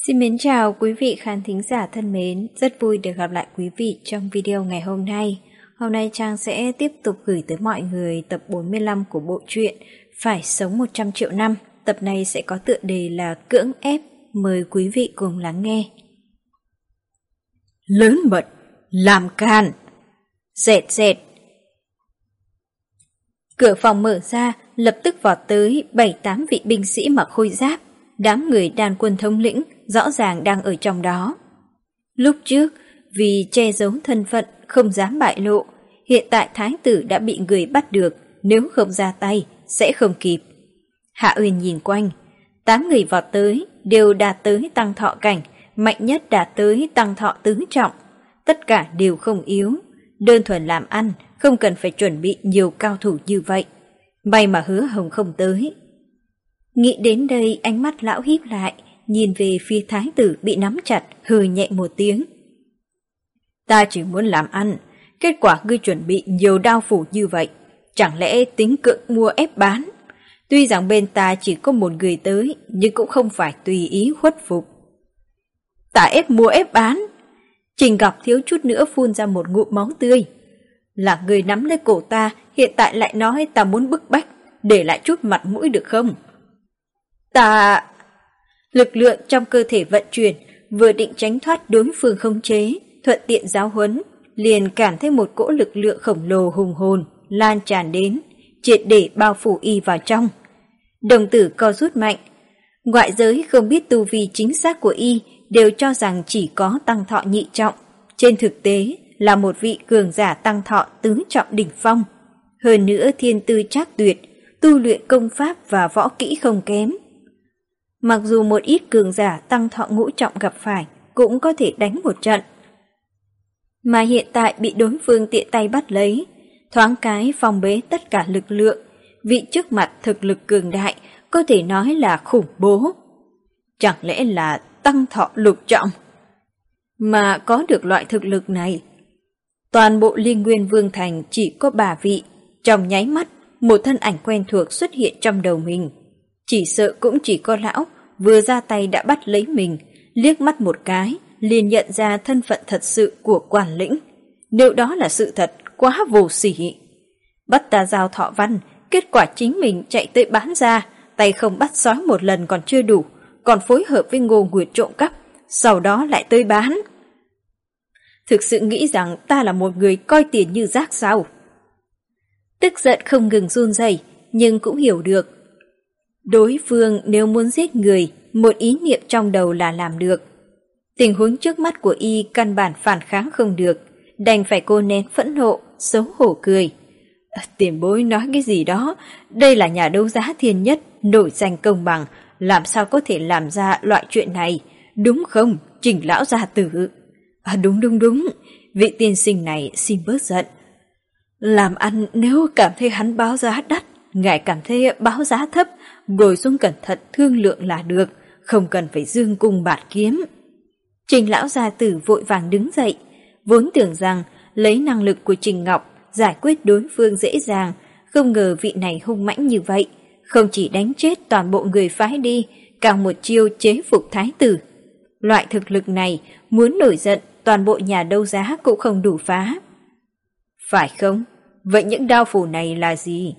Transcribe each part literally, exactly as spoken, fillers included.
Xin mến chào quý vị khán thính giả thân mến, rất vui được gặp lại quý vị trong video ngày hôm nay. Hôm nay Trang sẽ tiếp tục gửi tới mọi người tập bốn mươi lăm của bộ truyện Phải sống một trăm triệu năm. Tập này sẽ có tựa đề là Cưỡng ép, mời quý vị cùng lắng nghe. Lớn mật, làm can. Dẹt dẹt. Cửa phòng mở ra, lập tức vọt tới bảy tám vị binh sĩ mặc khôi giáp. Đám người đàn quân thống lĩnh rõ ràng đang ở trong đó. Lúc trước, vì che giấu thân phận không dám bại lộ, hiện tại thái tử đã bị người bắt được, nếu không ra tay sẽ không kịp. Hạ Uyên nhìn quanh, tám người vọt tới đều đạt tới tăng thọ cảnh, mạnh nhất đạt tới tăng thọ tứ trọng, tất cả đều không yếu, đơn thuần làm ăn, không cần phải chuẩn bị nhiều cao thủ như vậy. May mà Hứa Hồng không tới. Nghĩ đến đây, ánh mắt lão híp lại, nhìn về phía thái tử bị nắm chặt, hừ nhẹ một tiếng. Ta chỉ muốn làm ăn, kết quả ngươi chuẩn bị nhiều đao phủ như vậy, chẳng lẽ tính cưỡng mua ép bán? Tuy rằng bên ta chỉ có một người tới, nhưng cũng không phải tùy ý khuất phục. Ta ép mua ép bán? Trình Ngọc thiếu chút nữa phun ra một ngụm máu tươi. Là người nắm lấy cổ ta, hiện tại lại nói ta muốn bức bách, để lại chút mặt mũi được không? Ta... Lực lượng trong cơ thể vận chuyển, vừa định tránh thoát đối phương khống chế, thuận tiện giáo huấn, liền cảm thấy một cỗ lực lượng khổng lồ hùng hồn lan tràn đến, triệt để bao phủ y vào trong. Đồng tử co rút mạnh, ngoại giới không biết tu vi chính xác của y, đều cho rằng chỉ có tăng thọ nhị trọng, trên thực tế là một vị cường giả tăng thọ tứ trọng đỉnh phong. Hơn nữa thiên tư trác tuyệt, tu luyện công pháp và võ kỹ không kém. Mặc dù một ít cường giả tăng thọ ngũ trọng gặp phải, cũng có thể đánh một trận. Mà hiện tại bị đối phương tiện tay bắt lấy, thoáng cái phòng bế tất cả lực lượng, vị trước mặt thực lực cường đại, có thể nói là khủng bố. Chẳng lẽ là tăng thọ lục trọng? Mà có được loại thực lực này, toàn bộ Liên Nguyên Vương Thành chỉ có bà vị, trong nháy mắt, một thân ảnh quen thuộc xuất hiện trong đầu mình. Chỉ sợ cũng chỉ có lão vừa ra tay đã bắt lấy mình, liếc mắt một cái, liền nhận ra thân phận thật sự của quản lĩnh. Nếu đó là sự thật, quá vô sỉ. Bắt ta giao thọ văn, kết quả chính mình chạy tới bán ra, tay không bắt sói một lần còn chưa đủ, còn phối hợp với Ngô Nguyệt trộm cắp, sau đó lại tới bán. Thực sự nghĩ rằng ta là một người coi tiền như rác sao? Tức giận không ngừng run rẩy, nhưng cũng hiểu được. Đối phương nếu muốn giết người, một ý niệm trong đầu là làm được. Tình huống trước mắt của y căn bản phản kháng không được, đành phải cô nén phẫn nộ, xấu hổ cười. Tiền bối nói cái gì đó, đây là nhà đấu giá thiên nhất, nổi danh công bằng, làm sao có thể làm ra loại chuyện này, đúng không, Trình lão gia tử? À, đúng đúng đúng, vị tiên sinh này xin bớt giận. Làm ăn nếu cảm thấy hắn báo giá đắt, ngài cảm thấy báo giá thấp, ngồi xuống cẩn thận thương lượng là được, không cần phải dương cung bạt kiếm. Trình lão gia tử vội vàng đứng dậy, vốn tưởng rằng lấy năng lực của Trình Ngọc giải quyết đối phương dễ dàng, không ngờ vị này hung mãnh như vậy, không chỉ đánh chết toàn bộ người phái đi, càng một chiêu chế phục thái tử. Loại thực lực này muốn nổi giận, toàn bộ nhà đấu giá cũng không đủ phá. Phải không? Vậy những đao phủ này là gì?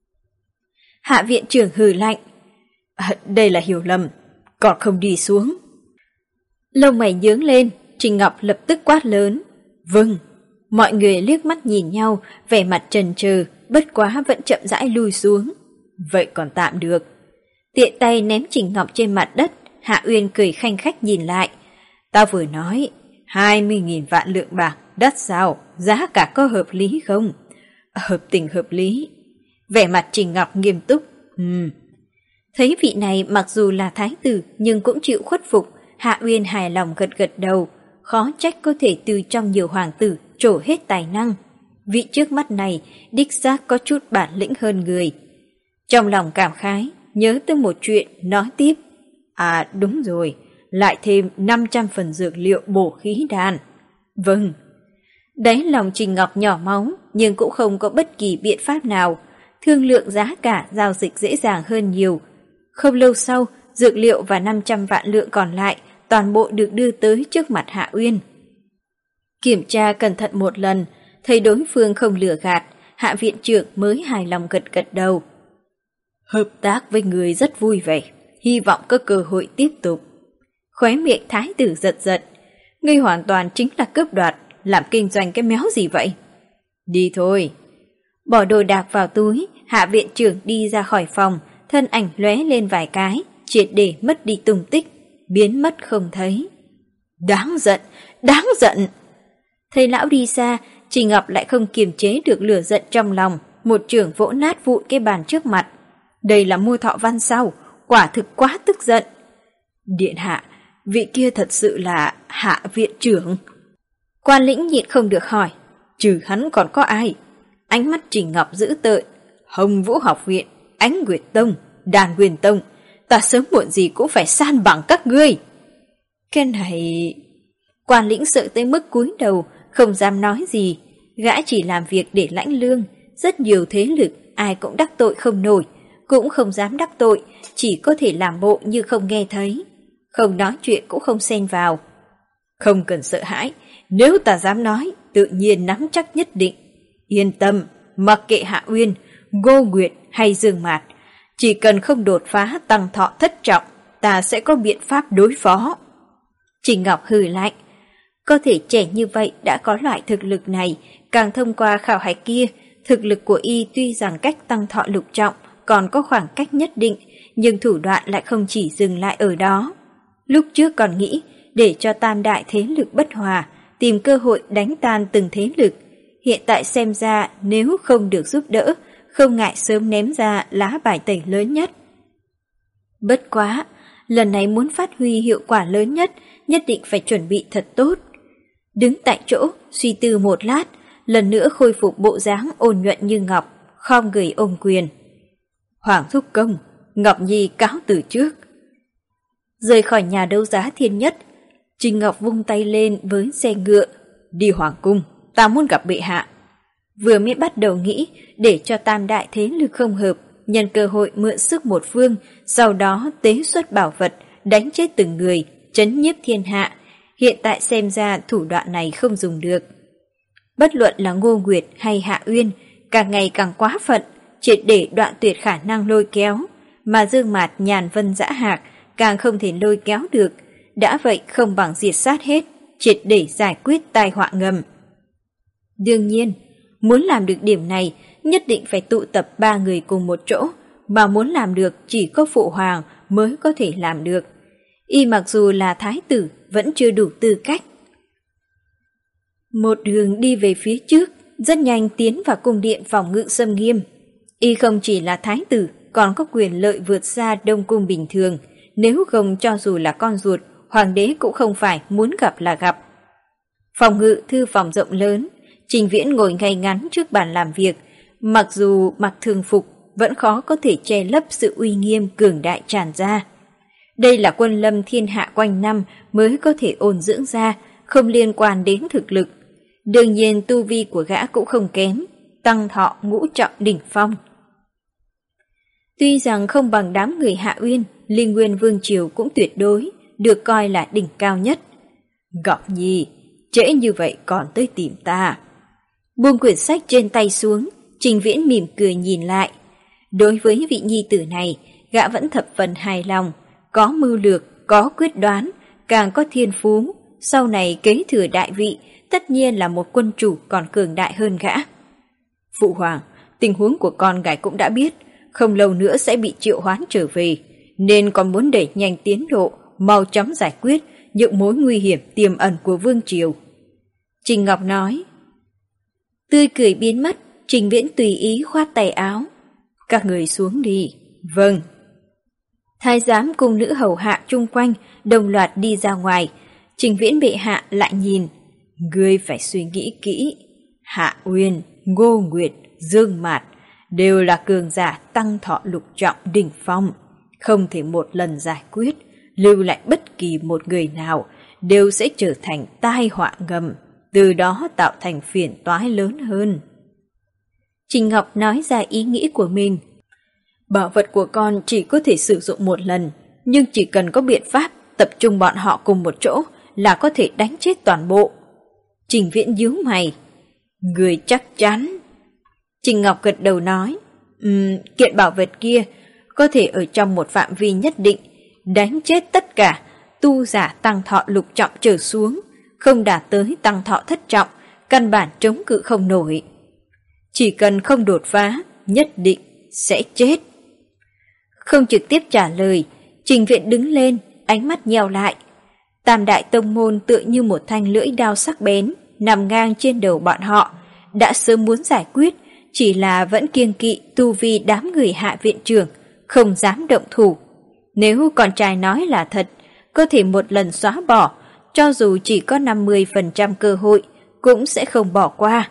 Hạ viện trưởng hừ lạnh. À, đây là hiểu lầm, còn không đi xuống. Lông mày nhướng lên, Trình Ngọc lập tức quát lớn. Vâng. Mọi người liếc mắt nhìn nhau, vẻ mặt trần trừ, bất quá vẫn chậm rãi lui xuống. Vậy còn tạm được. Tiện tay ném Trình Ngọc trên mặt đất, Hạ Uyên cười khanh khách nhìn lại. Ta vừa nói, hai mươi nghìn vạn lượng bạc, đắt sao, giá cả có hợp lý không? Hợp tình hợp lý. Vẻ mặt Trình Ngọc nghiêm túc. Ừm. Thấy vị này mặc dù là thái tử nhưng cũng chịu khuất phục, Hạ Uyên hài lòng gật gật đầu, khó trách có thể từ trong nhiều hoàng tử trổ hết tài năng. Vị trước mắt này đích xác có chút bản lĩnh hơn người. Trong lòng cảm khái, nhớ tới một chuyện, nói tiếp. À đúng rồi, lại thêm năm trăm phần dược liệu bổ khí đan. Vâng. Đáy lòng Trình Ngọc nhỏ máu, nhưng cũng không có bất kỳ biện pháp nào. Thương lượng giá cả giao dịch dễ dàng hơn nhiều. Không lâu sau, dược liệu và năm trăm vạn lượng còn lại toàn bộ được đưa tới trước mặt Hạ Uyên. Kiểm tra cẩn thận một lần, thấy đối phương không lừa gạt, Hạ viện trưởng mới hài lòng gật gật đầu. Hợp tác với người rất vui vẻ, hy vọng có cơ hội tiếp tục. Khóe miệng thái tử giật giật, ngươi hoàn toàn chính là cướp đoạt, làm kinh doanh cái méo gì vậy? Đi thôi. Bỏ đồ đạc vào túi, Hạ viện trưởng đi ra khỏi phòng, thân ảnh lóe lên vài cái, triệt để mất đi tung tích, biến mất không thấy. Đáng giận, đáng giận! Thấy lão đi xa, Trình Ngọc lại không kiềm chế được lửa giận trong lòng, một chưởng vỗ nát vụn cái bàn trước mặt. Đây là Mua Thọ Văn sao? Quả thực quá tức giận. Điện hạ, vị kia thật sự là Hạ viện trưởng. Quan lĩnh nhịn không được hỏi, trừ hắn còn có ai? Ánh mắt Trình Ngọc dữ tợn. Hồng Vũ học viện, Ánh Nguyệt Tông, Đàn Huyền Tông, ta sớm muộn gì cũng phải san bằng các ngươi. Cái này... Quan lĩnh sợ tới mức cúi đầu, không dám nói gì. Gã chỉ làm việc để lãnh lương, rất nhiều thế lực ai cũng đắc tội không nổi, cũng không dám đắc tội, chỉ có thể làm bộ như không nghe thấy. Không nói chuyện cũng không xen vào. Không cần sợ hãi, nếu ta dám nói, tự nhiên nắm chắc nhất định. Yên tâm, mặc kệ Hạ Uyên, Ngô Nguyệt hay Dương Mạt, chỉ cần không đột phá tăng thọ thất trọng, ta sẽ có biện pháp đối phó. Trình Ngọc hừ lạnh, có thể trẻ như vậy đã có loại thực lực này, càng thông qua khảo hạch kia, thực lực của y tuy rằng cách tăng thọ lục trọng còn có khoảng cách nhất định, nhưng thủ đoạn lại không chỉ dừng lại ở đó. Lúc trước còn nghĩ để cho tam đại thế lực bất hòa, tìm cơ hội đánh tan từng thế lực. Hiện tại xem ra nếu không được giúp đỡ, không ngại sớm ném ra lá bài tẩy lớn nhất. Bất quá, lần này muốn phát huy hiệu quả lớn nhất, nhất định phải chuẩn bị thật tốt. Đứng tại chỗ, suy tư một lát, lần nữa khôi phục bộ dáng ôn nhuận như ngọc, khom người ôm quyền. Hoàng thúc công, Ngọc Nhi cáo từ trước. Rời khỏi nhà đấu giá Thiên Nhất, Trình Ngọc vung tay lên với xe ngựa. Đi hoàng cung, ta muốn gặp bệ hạ. Vừa mới bắt đầu nghĩ để cho tam đại thế lực không hợp, nhân cơ hội mượn sức một phương, sau đó tế xuất bảo vật, đánh chết từng người, trấn nhiếp thiên hạ. Hiện tại xem ra thủ đoạn này không dùng được. Bất luận là Ngô Nguyệt hay Hạ Uyên, càng ngày càng quá phận, triệt để đoạn tuyệt khả năng lôi kéo, mà Dương Mạt Nhàn Vân Dã Hạc càng không thể lôi kéo được, đã vậy không bằng diệt sát hết, triệt để giải quyết tai họa ngầm. Đương nhiên, muốn làm được điểm này, nhất định phải tụ tập ba người cùng một chỗ, mà muốn làm được chỉ có Phụ Hoàng mới có thể làm được. Y mặc dù là thái tử, vẫn chưa đủ tư cách. Một đường đi về phía trước, rất nhanh tiến vào cung điện phòng ngự xâm nghiêm. Y không chỉ là thái tử, còn có quyền lợi vượt xa đông cung bình thường, nếu không cho dù là con ruột, hoàng đế cũng không phải muốn gặp là gặp. Phòng ngự thư phòng rộng lớn, Trình Viễn ngồi ngay ngắn trước bàn làm việc, mặc dù mặc thường phục, vẫn khó có thể che lấp sự uy nghiêm cường đại tràn ra. Đây là quân lâm thiên hạ quanh năm mới có thể ôn dưỡng ra, không liên quan đến thực lực. Đương nhiên tu vi của gã cũng không kém, tăng thọ ngũ trọng đỉnh phong. Tuy rằng không bằng đám người Hạ Uyên, Linh Nguyên Vương Triều cũng tuyệt đối, được coi là đỉnh cao nhất. Ngọc Nhi, trễ như vậy còn tới tìm ta. Buông quyển sách trên tay xuống, Trình Viễn mỉm cười nhìn lại. Đối với vị nhi tử này, gã vẫn thập phần hài lòng, có mưu lược, có quyết đoán, càng có thiên phú, sau này kế thừa đại vị, tất nhiên là một quân chủ còn cường đại hơn gã. Phụ hoàng, tình huống của con gái cũng đã biết, không lâu nữa sẽ bị triệu hoán trở về, nên còn muốn đẩy nhanh tiến độ, mau chóng giải quyết những mối nguy hiểm tiềm ẩn của Vương Triều. Trình Ngọc nói. Tươi cười biến mất, Trình Viễn tùy ý khoát tay áo. Các người xuống đi. Vâng. Thái giám cùng nữ hầu hạ chung quanh, đồng loạt đi ra ngoài. Trình Viễn bệ hạ lại nhìn. Ngươi phải suy nghĩ kỹ. Hạ Uyên, Ngô Nguyệt, Dương Mạt đều là cường giả tăng thọ lục trọng đỉnh phong, không thể một lần giải quyết, lưu lại bất kỳ một người nào đều sẽ trở thành tai họa ngầm, từ đó tạo thành phiền toái lớn hơn. Trình Ngọc nói ra ý nghĩ của mình. Bảo vật của con chỉ có thể sử dụng một lần, nhưng chỉ cần có biện pháp tập trung bọn họ cùng một chỗ là có thể đánh chết toàn bộ. Trình Viễn nhíu mày. Người chắc chắn. Trình Ngọc gật đầu nói, um, kiện bảo vật kia có thể ở trong một phạm vi nhất định đánh chết tất cả tu giả tăng thọ lục trọng trở xuống, không đạt tới tăng thọ thất trọng, căn bản chống cự không nổi. Chỉ cần không đột phá, nhất định sẽ chết. Không trực tiếp trả lời, Trình Viễn đứng lên, ánh mắt nheo lại. Tam đại tông môn tựa như một thanh lưỡi đao sắc bén, nằm ngang trên đầu bọn họ, đã sớm muốn giải quyết, chỉ là vẫn kiêng kỵ tu vi đám người Hạ viện trưởng, không dám động thủ. Nếu con trai nói là thật, có thể một lần xóa bỏ, cho dù chỉ có năm mươi phần trăm cơ hội, cũng sẽ không bỏ qua.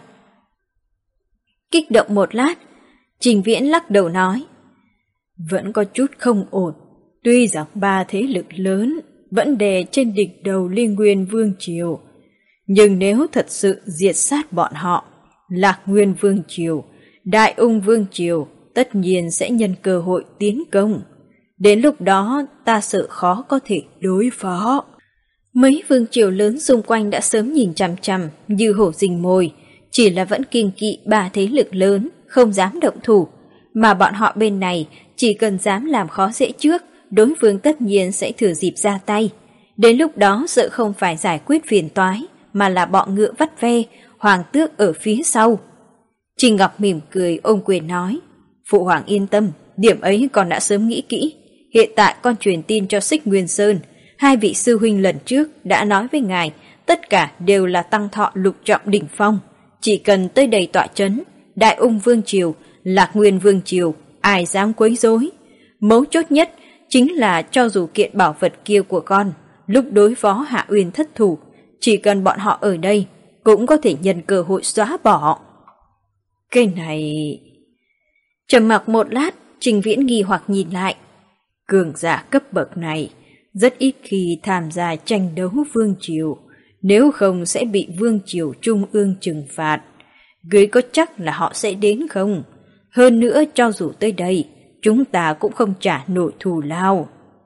Kích động một lát, Trình Viễn lắc đầu nói, vẫn có chút không ổn, tuy rằng ba thế lực lớn vẫn đè trên đỉnh đầu Liên Nguyên Vương Triều, nhưng nếu thật sự diệt sát bọn họ, Lạc Nguyên Vương Triều, Đại Ung Vương Triều tất nhiên sẽ nhân cơ hội tiến công. Đến lúc đó ta sợ khó có thể đối phó. Mấy vương triều lớn xung quanh đã sớm nhìn chằm chằm như hổ rình mồi, chỉ là vẫn kiêng kỵ ba thế lực lớn, không dám động thủ. Mà bọn họ bên này chỉ cần dám làm khó dễ trước, đối phương tất nhiên sẽ thừa dịp ra tay. Đến lúc đó sợ không phải giải quyết phiền toái, mà là bọ ngựa vắt ve, hoàng tước ở phía sau. Trình Ngọc mỉm cười ôm quyền nói, phụ hoàng yên tâm, điểm ấy con đã sớm nghĩ kỹ. Hiện tại con truyền tin cho Xích Nguyên Sơn, hai vị sư huynh lần trước đã nói với ngài, tất cả đều là tăng thọ lục trọng đỉnh phong. Chỉ cần tới đây tọa chấn, Đại Ung Vương Triều, Lạc Nguyên Vương Triều, ai dám quấy rối. Mấu chốt nhất chính là cho dù kiện bảo vật kia của con, lúc đối phó Hạ Uyên thất thủ, chỉ cần bọn họ ở đây, cũng có thể nhân cơ hội xóa bỏ. Cái này... Trầm mặc một lát, Trình Viễn nghi hoặc nhìn lại. Cường giả cấp bậc này rất ít khi tham gia tranh đấu vương triều, nếu không sẽ bị vương triều trung ương trừng phạt. Ngươi có chắc là họ sẽ đến không? Hơn nữa cho dù tới đây, chúng ta cũng không trả nổi thù lao.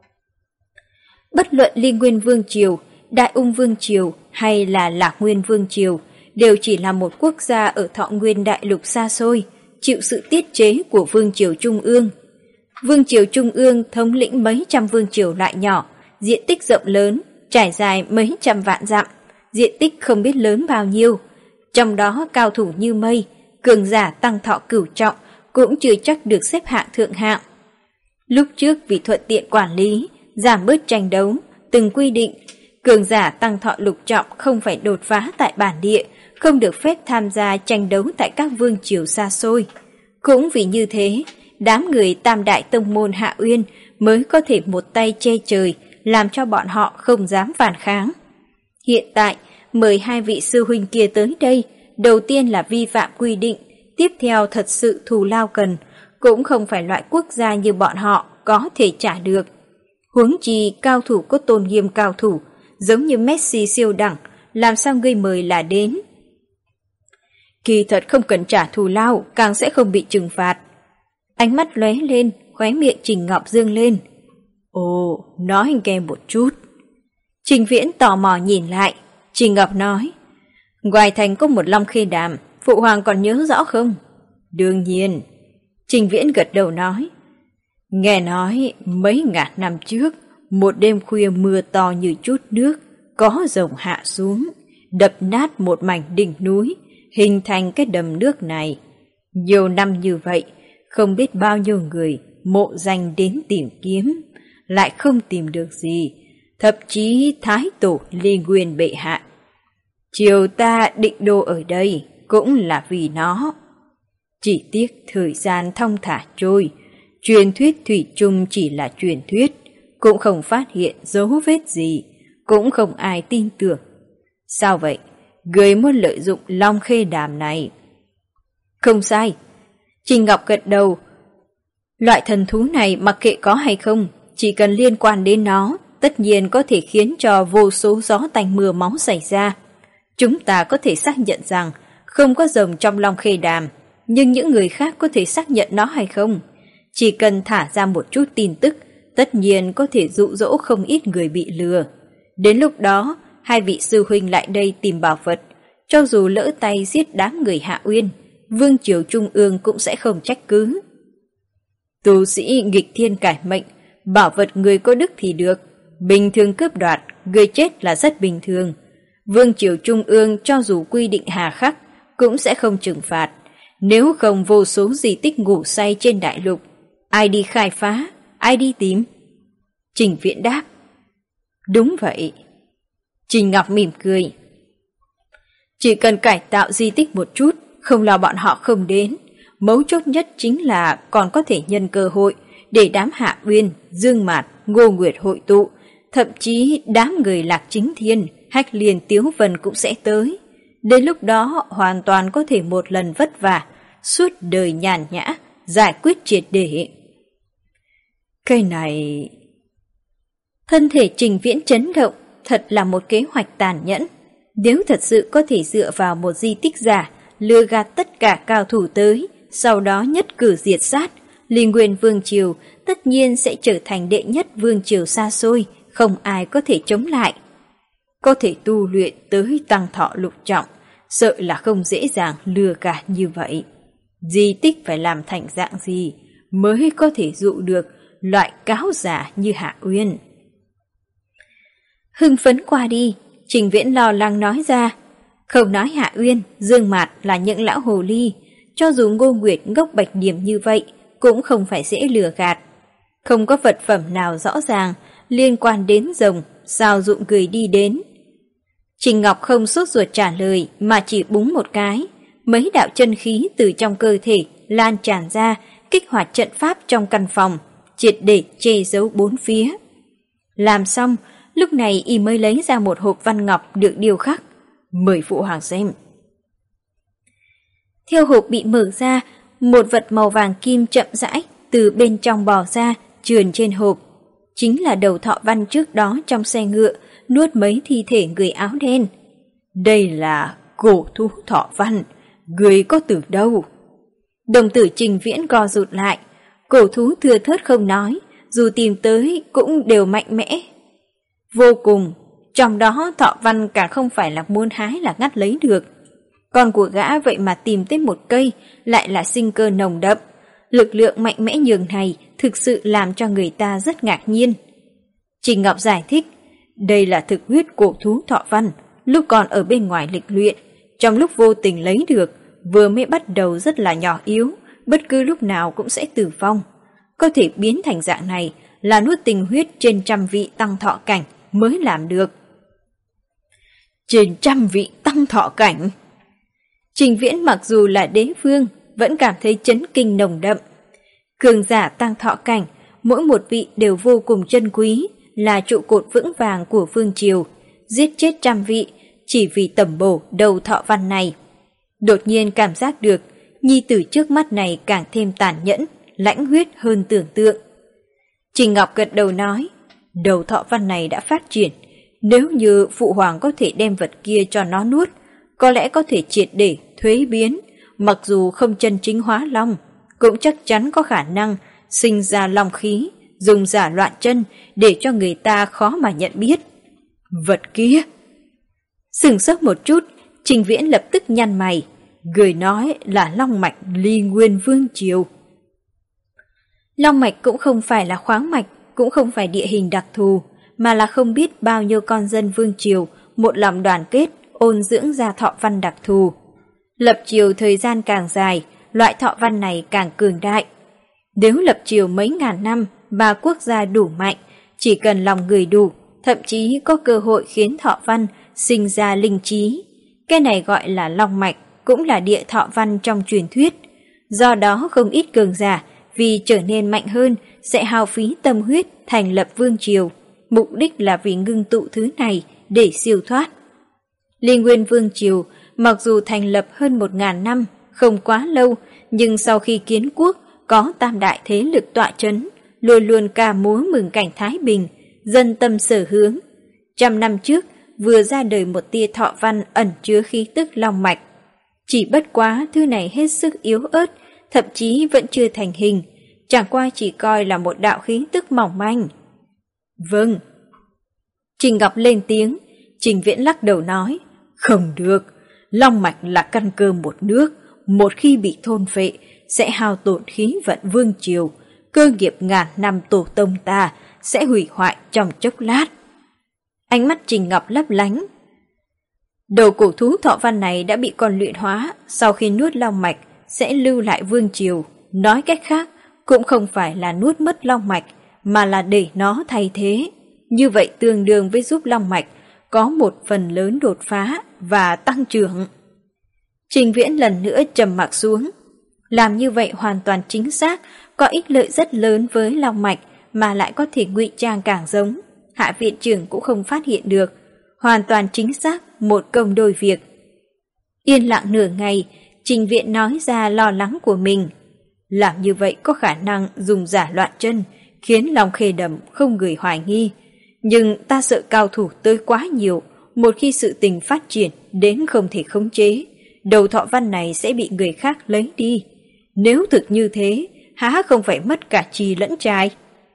Bất luận Liên Nguyên Vương Triều, Đại Ung Vương Triều hay là Lạc Nguyên Vương Triều đều chỉ là một quốc gia ở Thọ Nguyên Đại Lục xa xôi, chịu sự tiết chế của Vương Triều Trung ương. Vương Triều Trung ương thống lĩnh mấy trăm vương triều loại nhỏ, diện tích rộng lớn, trải dài mấy trăm vạn dặm, diện tích không biết lớn bao nhiêu. Trong đó cao thủ như mây, cường giả tăng thọ cửu trọng cũng chưa chắc được xếp hạng thượng hạng. Lúc trước vì thuận tiện quản lý, giảm bớt tranh đấu, từng quy định, cường giả tăng thọ lục trọng không phải đột phá tại bản địa, không được phép tham gia tranh đấu tại các vương triều xa xôi. Cũng vì như thế, đám người Tam Đại Tông Môn Hạ Uyên mới có thể một tay che trời, làm cho bọn họ không dám phản kháng. Hiện tại, mời hai vị sư huynh kia tới đây, đầu tiên là vi phạm quy định, tiếp theo thật sự thù lao cần, cũng không phải loại quốc gia như bọn họ có thể trả được. Huống chi cao thủ có tôn nghiêm cao thủ, giống như Messi siêu đẳng, làm sao ngươi mời là đến. Kỳ thật không cần trả thù lao, càng sẽ không bị trừng phạt. Ánh mắt lóe lên, khóe miệng Trình Ngọc dương lên. Ồ, nói nghe một chút. Trình Viễn tò mò nhìn lại, Trình Ngọc nói, ngoài thành có một Long Khê Đàm, phụ hoàng còn nhớ rõ không? Đương nhiên. Trình Viễn gật đầu nói, nghe nói mấy ngàn năm trước, một đêm khuya mưa to như chút nước, có rồng hạ xuống, đập nát một mảnh đỉnh núi, hình thành cái đầm nước này. Nhiều năm như vậy, không biết bao nhiêu người mộ danh đến tìm kiếm, lại không tìm được gì, thậm chí Thái Tổ Ly Nguyên bệ hạ. Triều ta định đô ở đây cũng là vì nó. Chỉ tiếc thời gian thong thả trôi, truyền thuyết thủy chung chỉ là truyền thuyết, cũng không phát hiện dấu vết gì, cũng không ai tin tưởng. Sao vậy? Người muốn lợi dụng Long Khê Đàm này. Không sai. Trình Ngọc gật đầu. Loại thần thú này mặc kệ có hay không, chỉ cần liên quan đến nó, tất nhiên có thể khiến cho vô số gió tanh mưa máu xảy ra. Chúng ta có thể xác nhận rằng không có rồng trong Long Khê Đàm, nhưng những người khác có thể xác nhận nó hay không? Chỉ cần thả ra một chút tin tức, tất nhiên có thể dụ dỗ không ít người bị lừa. Đến lúc đó, hai vị sư huynh lại đây tìm bảo vật, cho dù lỡ tay giết đám người Hạ Uyên, vương triều trung ương cũng sẽ không trách cứ. Tu sĩ nghịch thiên cải mệnh, bảo vật người có đức thì được, bình thường cướp đoạt, người chết là rất bình thường. Vương triều trung ương cho dù quy định hà khắc cũng sẽ không trừng phạt, nếu không vô số di tích ngủ say trên đại lục, ai đi khai phá, ai đi tìm? Trình Viễn đáp. Đúng vậy. Trình Ngọc mỉm cười. Chỉ cần cải tạo di tích một chút, không lo bọn họ không đến. Mấu chốt nhất chính là còn có thể nhân cơ hội để đám Hạ Uyên, Dương Mạt, Ngô Nguyệt hội tụ. Thậm chí đám người Lạc Chính Thiên, Hách Liên Tiếu Vân cũng sẽ tới. Đến lúc đó hoàn toàn có thể một lần vất vả, suốt đời nhàn nhã, giải quyết triệt để. Cái này... Thân thể Trình Viễn chấn động, thật là một kế hoạch tàn nhẫn. Nếu thật sự có thể dựa vào một di tích giả, lừa gạt tất cả cao thủ tới, sau đó nhất cử diệt sát, Ly Nguyên Vương Triều tất nhiên sẽ trở thành đệ nhất vương triều xa xôi, không ai có thể chống lại. Có thể tu luyện tới tăng thọ lục trọng, sợ là không dễ dàng lừa gạt như vậy. Di tích phải làm thành dạng gì mới có thể dụ được loại cáo giả như Hạ Uyên? Hưng phấn qua đi, Trình Viễn lo lắng nói ra. Không nói Hạ Uyên, Dương Mạt là những lão hồ ly, cho dù Ngô Nguyệt ngốc bạch điểm như vậy cũng không phải dễ lừa gạt. Không có vật phẩm nào rõ ràng liên quan đến rồng, sao dụng người đi đến. Trình Ngọc không sốt ruột trả lời mà chỉ búng một cái, mấy đạo chân khí từ trong cơ thể lan tràn ra, kích hoạt trận pháp trong căn phòng, triệt để che giấu bốn phía. Làm xong, lúc này y mới lấy ra một hộp văn ngọc được điêu khắc, mời phụ hoàng xem. Theo hộp bị mở ra, một vật màu vàng kim chậm rãi từ bên trong bò ra, trườn trên hộp. Chính là đầu thọ văn trước đó trong xe ngựa, nuốt mấy thi thể người áo đen. Đây là cổ thú thọ văn, người có từ đâu? Đồng tử Trình Viễn co rụt lại, cổ thú thưa thớt không nói, dù tìm tới cũng đều mạnh mẽ. Vô cùng, trong đó thọ văn cả không phải là muốn hái là ngắt lấy được. Con của gã vậy mà tìm tới một cây, lại là sinh cơ nồng đậm. Lực lượng mạnh mẽ nhường này thực sự làm cho người ta rất ngạc nhiên. Trình Ngọc giải thích, đây là thực huyết cổ thú thọ văn, lúc còn ở bên ngoài lịch luyện, trong lúc vô tình lấy được, vừa mới bắt đầu rất là nhỏ yếu, bất cứ lúc nào cũng sẽ tử vong. Có thể biến thành dạng này là nuốt tình huyết trên trăm vị tăng thọ cảnh mới làm được. Trên trăm vị tăng thọ cảnh? Trình Viễn mặc dù là đế vương, vẫn cảm thấy chấn kinh nồng đậm. Cường giả tăng thọ cảnh, mỗi một vị đều vô cùng chân quý, là trụ cột vững vàng của vương triều, giết chết trăm vị, chỉ vì tẩm bổ đầu thọ văn này. Đột nhiên cảm giác được, nhi tử trước mắt này càng thêm tàn nhẫn, lãnh huyết hơn tưởng tượng. Trình Ngọc gật đầu nói, đầu thọ văn này đã phát triển, nếu như phụ hoàng có thể đem vật kia cho nó nuốt, có lẽ có thể triệt để thuế biến, mặc dù không chân chính hóa long, cũng chắc chắn có khả năng sinh ra long khí, dùng giả loạn chân để cho người ta khó mà nhận biết. Vật kia! Sừng sốt một chút, Trình Viễn lập tức nhăn mày, người nói là long mạch Ly Nguyên Vương Triều. Long mạch cũng không phải là khoáng mạch, cũng không phải địa hình đặc thù, mà là không biết bao nhiêu con dân Vương Triều một lòng đoàn kết ôn dưỡng ra thọ văn đặc thù. Lập triều thời gian càng dài, loại thọ văn này càng cường đại. Nếu lập triều mấy ngàn năm mà quốc gia đủ mạnh, chỉ cần lòng người đủ, thậm chí có cơ hội khiến thọ văn sinh ra linh trí. Cái này gọi là long mạch, cũng là địa thọ văn trong truyền thuyết. Do đó không ít cường giả vì trở nên mạnh hơn sẽ hao phí tâm huyết thành lập vương triều, mục đích là vì ngưng tụ thứ này để siêu thoát. Ly Nguyên Vương Triều mặc dù thành lập hơn một ngàn năm, không quá lâu, nhưng sau khi kiến quốc có tam đại thế lực tọa chấn, luôn luôn ca múa mừng cảnh thái bình, dân tâm sở hướng. Trăm năm trước vừa ra đời một tia thọ văn ẩn chứa khí tức long mạch. Chỉ bất quá thứ này hết sức yếu ớt, thậm chí vẫn chưa thành hình, chẳng qua chỉ coi là một đạo khí tức mỏng manh. Vâng. Trình Ngọc lên tiếng, Trình Viễn lắc đầu nói, không được, long mạch là căn cơ một nước, một khi bị thôn phệ sẽ hao tổn khí vận vương triều, cơ nghiệp ngàn năm tổ tông ta sẽ hủy hoại trong chốc lát. Ánh mắt Trình Ngọc lấp lánh. Đầu cổ thú thọ văn này đã bị con luyện hóa, sau khi nuốt long mạch sẽ lưu lại vương triều, nói cách khác cũng không phải là nuốt mất long mạch mà là để nó thay thế. Như vậy tương đương với giúp long mạch có một phần lớn đột phá và tăng trưởng. Trình Viễn lần nữa trầm mặc xuống. Làm như vậy hoàn toàn chính xác, có ích lợi rất lớn với long mạch mà lại có thể ngụy trang càng giống. Hạ viện trưởng cũng không phát hiện được. Hoàn toàn chính xác, một công đôi việc. Yên lặng nửa ngày, Trình Viễn nói ra lo lắng của mình. Làm như vậy có khả năng dùng giả loạn chân, khiến Long Khê Đầm không người hoài nghi. Nhưng ta sợ cao thủ tới quá nhiều, một khi sự tình phát triển đến không thể khống chế, đầu thọ văn này sẽ bị người khác lấy đi. Nếu thực như thế, há không phải mất cả trì lẫn trai?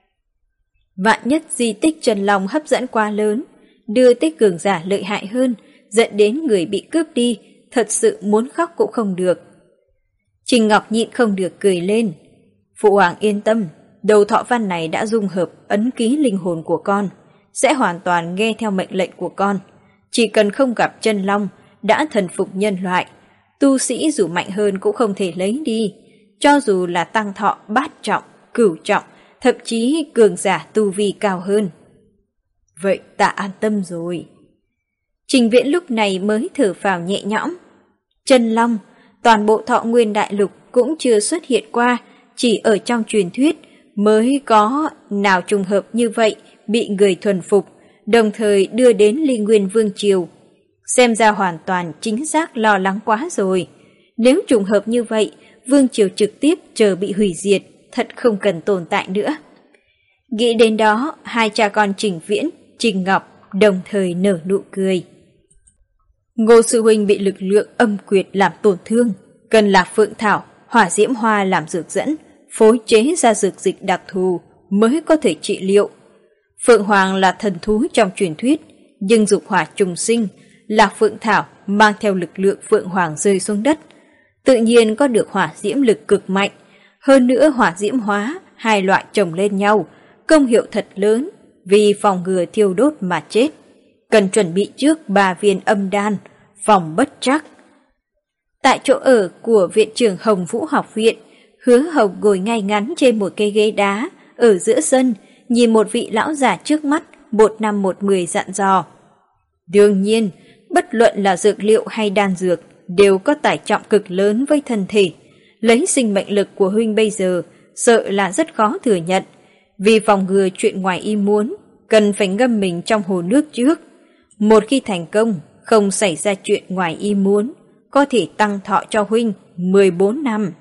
Vạn nhất di tích Trần Long hấp dẫn quá lớn, đưa tới cường giả lợi hại hơn, dẫn đến người bị cướp đi, thật sự muốn khóc cũng không được. Trình Ngọc nhịn không được cười lên. Phụ hoàng yên tâm, đầu thọ văn này đã dung hợp ấn ký linh hồn của con, sẽ hoàn toàn nghe theo mệnh lệnh của con. Chỉ cần không gặp chân long, đã thần phục nhân loại, tu sĩ dù mạnh hơn cũng không thể lấy đi, cho dù là tăng thọ bát trọng, cửu trọng, thậm chí cường giả tu vi cao hơn. Vậy ta an tâm rồi. Trình Viễn lúc này mới thở phào nhẹ nhõm. Chân long, toàn bộ Thọ Nguyên đại lục cũng chưa xuất hiện qua, chỉ ở trong truyền thuyết mới có nào trùng hợp như vậy bị người thuần phục, đồng thời đưa đến Ly Nguyên Vương Triều. Xem ra hoàn toàn chính xác lo lắng quá rồi. Nếu trùng hợp như vậy, Vương Triều trực tiếp chờ bị hủy diệt, thật không cần tồn tại nữa. Nghĩ đến đó, hai cha con Trình Viễn, Trình Ngọc đồng thời nở nụ cười. Ngô sư huynh bị lực lượng âm quyệt làm tổn thương, cần Lạc Phượng Thảo, Hỏa Diễm Hoa làm dược dẫn, phối chế ra dược dịch đặc thù mới có thể trị liệu. Phượng Hoàng là thần thú trong truyền thuyết, nhưng dục hỏa trùng sinh, Lạc Phượng Thảo mang theo lực lượng Phượng Hoàng rơi xuống đất, tự nhiên có được hỏa diễm lực cực mạnh. Hơn nữa hỏa diễm hóa, hai loại chồng lên nhau, công hiệu thật lớn, vì phòng ngừa thiêu đốt mà chết. Cần chuẩn bị trước ba viên âm đan, phòng bất trắc. Tại chỗ ở của viện trưởng Hồng Vũ học viện, Hứa Hồng ngồi ngay ngắn trên một cây ghế đá ở giữa sân, nhìn một vị lão già trước mắt, một năm một mười dặn dò. Đương nhiên, bất luận là dược liệu hay đan dược, đều có tải trọng cực lớn với thân thể. Lấy sinh mệnh lực của huynh bây giờ, sợ là rất khó thừa nhận. Vì phòng ngừa chuyện ngoài ý muốn, cần phải ngâm mình trong hồ nước trước. Một khi thành công, không xảy ra chuyện ngoài ý muốn, có thể tăng thọ cho huynh mười bốn năm.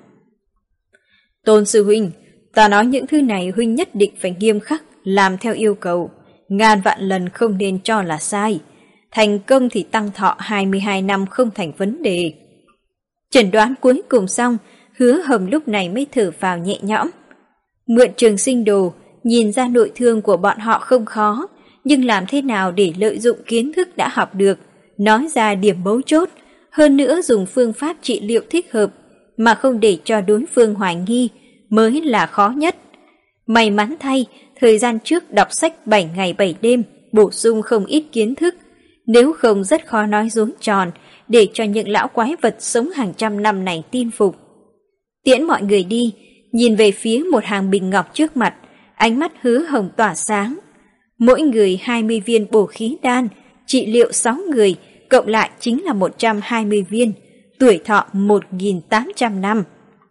Tôn sư huynh, ta nói những thứ này huynh nhất định phải nghiêm khắc, làm theo yêu cầu. Ngàn vạn lần không nên cho là sai. Thành công thì tăng thọ hai mươi hai năm không thành vấn đề. Chẩn đoán cuối cùng xong, Hứa Hồng lúc này mới thở phào nhẹ nhõm. Mượn trường sinh đồ, nhìn ra nội thương của bọn họ không khó, nhưng làm thế nào để lợi dụng kiến thức đã học được, nói ra điểm mấu chốt, hơn nữa dùng phương pháp trị liệu thích hợp, mà không để cho đối phương hoài nghi, mới là khó nhất. May mắn thay, thời gian trước đọc sách bảy ngày bảy đêm, bổ sung không ít kiến thức, nếu không rất khó nói dối tròn, để cho những lão quái vật sống hàng trăm năm này tin phục. Tiễn mọi người đi, nhìn về phía một hàng bình ngọc trước mặt, ánh mắt Hứa Hồng tỏa sáng. Mỗi người hai mươi viên bổ khí đan, trị liệu sáu người, cộng lại chính là một trăm hai mươi viên, tuổi thọ một nghìn tám trăm năm.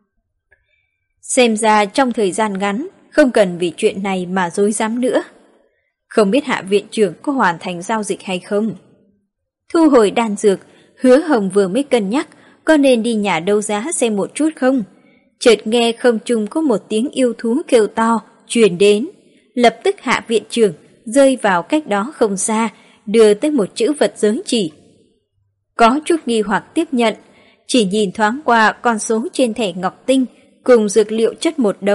Xem ra trong thời gian ngắn, không cần vì chuyện này mà dối dám nữa. Không biết Hạ viện trưởng có hoàn thành giao dịch hay không? Thu hồi đan dược, Hứa Hồng vừa mới cân nhắc có nên đi nhà đấu giá xem một chút không. Chợt nghe không trung có một tiếng yêu thú kêu to truyền đến, lập tức Hạ viện trưởng rơi vào cách đó không xa, đưa tới một chữ vật giới chỉ. Có chút nghi hoặc tiếp nhận, chỉ nhìn thoáng qua con số trên thẻ ngọc tinh cùng dược liệu chất một đống,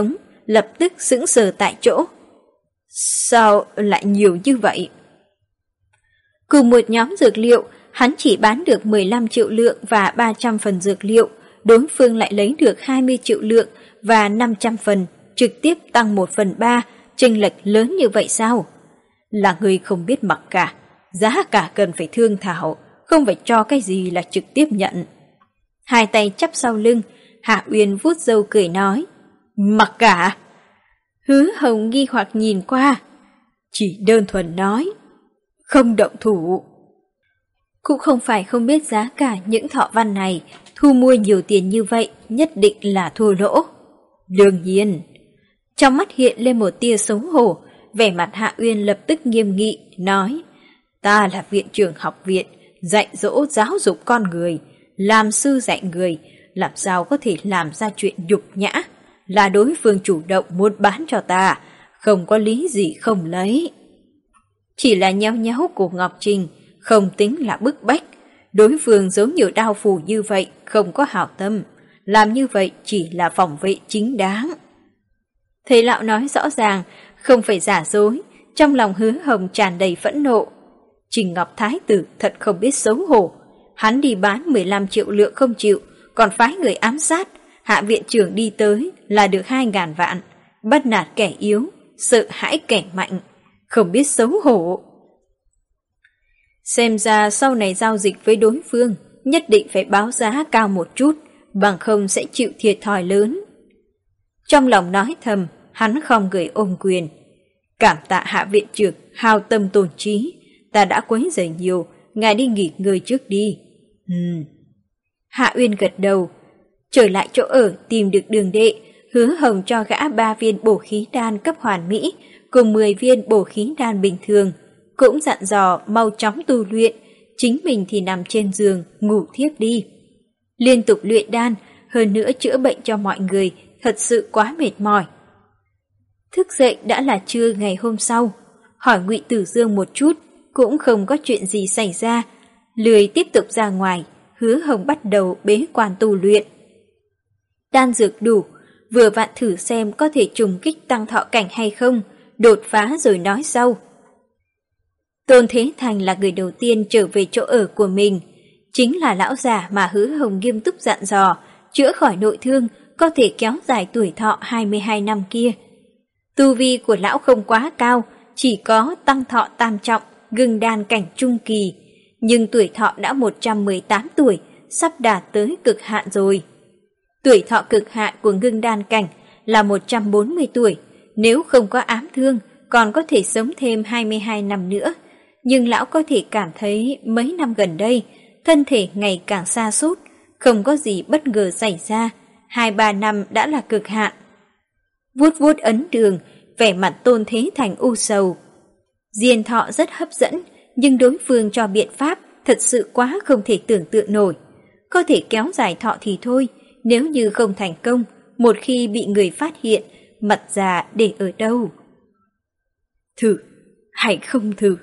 lập tức sững sờ tại chỗ. Sao lại nhiều như vậy? Cùng một nhóm dược liệu, hắn chỉ bán được mười lăm triệu lượng và ba trăm phần dược liệu, đối phương lại lấy được hai mươi triệu lượng và năm trăm phần, trực tiếp tăng một phần ba, chênh lệch lớn như vậy sao? Là người không biết mặc cả, giá cả cần phải thương thảo, không phải cho cái gì là trực tiếp nhận. Hai tay chắp sau lưng, Hạ Uyên vuốt râu cười nói, mặc cả. Hứa Hồng nghi hoặc nhìn qua, chỉ đơn thuần nói, không động thủ. Cũng không phải không biết giá cả những thọ văn này, thu mua nhiều tiền như vậy nhất định là thua lỗ. Đương nhiên. Trong mắt hiện lên một tia xấu hổ, vẻ mặt Hạ Uyên lập tức nghiêm nghị, nói, ta là viện trưởng học viện, dạy dỗ giáo dục con người, làm sư dạy người, làm sao có thể làm ra chuyện nhục nhã, là đối phương chủ động muốn bán cho ta, không có lý gì không lấy. Chỉ là nhéo nhéo của Ngọc Trinh, không tính là bức bách, đối phương giống nhiều đao phủ như vậy, không có hảo tâm, làm như vậy chỉ là phòng vệ chính đáng. Thấy lão nói rõ ràng, không phải giả dối, trong lòng Hứa Hồng tràn đầy phẫn nộ. Trình Ngọc Thái tử thật không biết xấu hổ, hắn đi bán mười lăm triệu lượng không chịu, còn phái người ám sát, Hạ viện trưởng đi tới là được hai ngàn vạn, bắt nạt kẻ yếu, sợ hãi kẻ mạnh, không biết xấu hổ. Xem ra sau này giao dịch với đối phương, nhất định phải báo giá cao một chút, bằng không sẽ chịu thiệt thòi lớn. Trong lòng nói thầm, hắn không gửi ôm quyền. Cảm tạ Hạ viện trưởng, hao tâm tổn trí, ta đã quấy rầy nhiều, ngài đi nghỉ ngơi trước đi. Ừm. Hạ Uyên gật đầu, trở lại chỗ ở tìm được Đường Đệ, Hứa Hồng cho gã ba viên bổ khí đan cấp hoàn mỹ, cùng mười viên bổ khí đan bình thường, cũng dặn dò mau chóng tu luyện, chính mình thì nằm trên giường ngủ thiếp đi. Liên tục luyện đan, hơn nữa chữa bệnh cho mọi người, thật sự quá mệt mỏi. Thức dậy đã là trưa ngày hôm sau, hỏi Ngụy Tử Dương một chút, cũng không có chuyện gì xảy ra, lười tiếp tục ra ngoài, Hứa Hồng bắt đầu bế quan tu luyện. Đan dược đủ, vừa vặn thử xem có thể trùng kích tăng thọ cảnh hay không, đột phá rồi nói sau. Tôn Thế Thành là người đầu tiên trở về chỗ ở của mình, chính là lão già mà Hứa Hồng nghiêm túc dặn dò, chữa khỏi nội thương, có thể kéo dài tuổi thọ hai mươi hai năm kia. Tu vi của lão không quá cao, chỉ có tăng thọ tam trọng, gừng đan cảnh trung kỳ, nhưng tuổi thọ đã một trăm mười tám tuổi, sắp đạt tới cực hạn rồi. Tuổi thọ cực hạn của ngưng đan cảnh là một trăm bốn mươi tuổi, nếu không có ám thương còn có thể sống thêm hai mươi hai năm nữa. Nhưng lão có thể cảm thấy mấy năm gần đây, thân thể ngày càng sa sút, không có gì bất ngờ xảy ra, hai ba năm đã là cực hạn. Vuốt vuốt ấn đường, vẻ mặt Tôn Thế Thành u sầu. Diên thọ rất hấp dẫn, nhưng đối phương cho biện pháp thật sự quá không thể tưởng tượng nổi. Có thể kéo dài thọ thì thôi, nếu như không thành công, một khi bị người phát hiện, mặt già để ở đâu? Thử, hay không thử?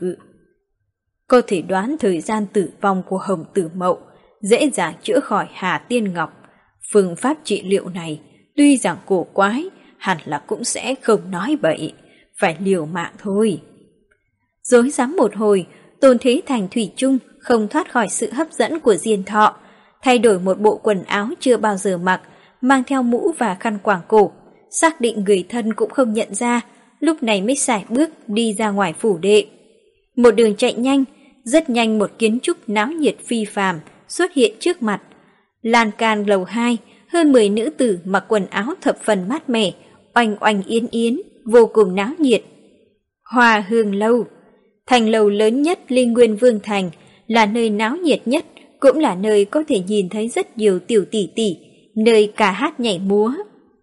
Có thể đoán thời gian tử vong của Hồng Tử Mậu, dễ dàng chữa khỏi Hà Tiên Ngọc. Phương pháp trị liệu này, tuy rằng cổ quái, hẳn là cũng sẽ không nói bậy, phải liều mạng thôi. Dối dám một hồi, Tôn Thế Thành thủy chung không thoát khỏi sự hấp dẫn của Diên Thọ, thay đổi một bộ quần áo chưa bao giờ mặc, mang theo mũ và khăn quàng cổ, xác định người thân cũng không nhận ra, lúc này mới sải bước đi ra ngoài phủ đệ. Một đường chạy nhanh, rất nhanh một kiến trúc náo nhiệt phi phàm xuất hiện trước mặt. Lan can lầu hai, hơn mười nữ tử mặc quần áo thập phần mát mẻ, oanh oanh yến yến, vô cùng náo nhiệt. Hoa Hương Lâu, thành lầu lớn nhất Linh Nguyên Vương Thành, là nơi náo nhiệt nhất, cũng là nơi có thể nhìn thấy rất nhiều tiểu tỷ tỷ, nơi ca hát nhảy múa.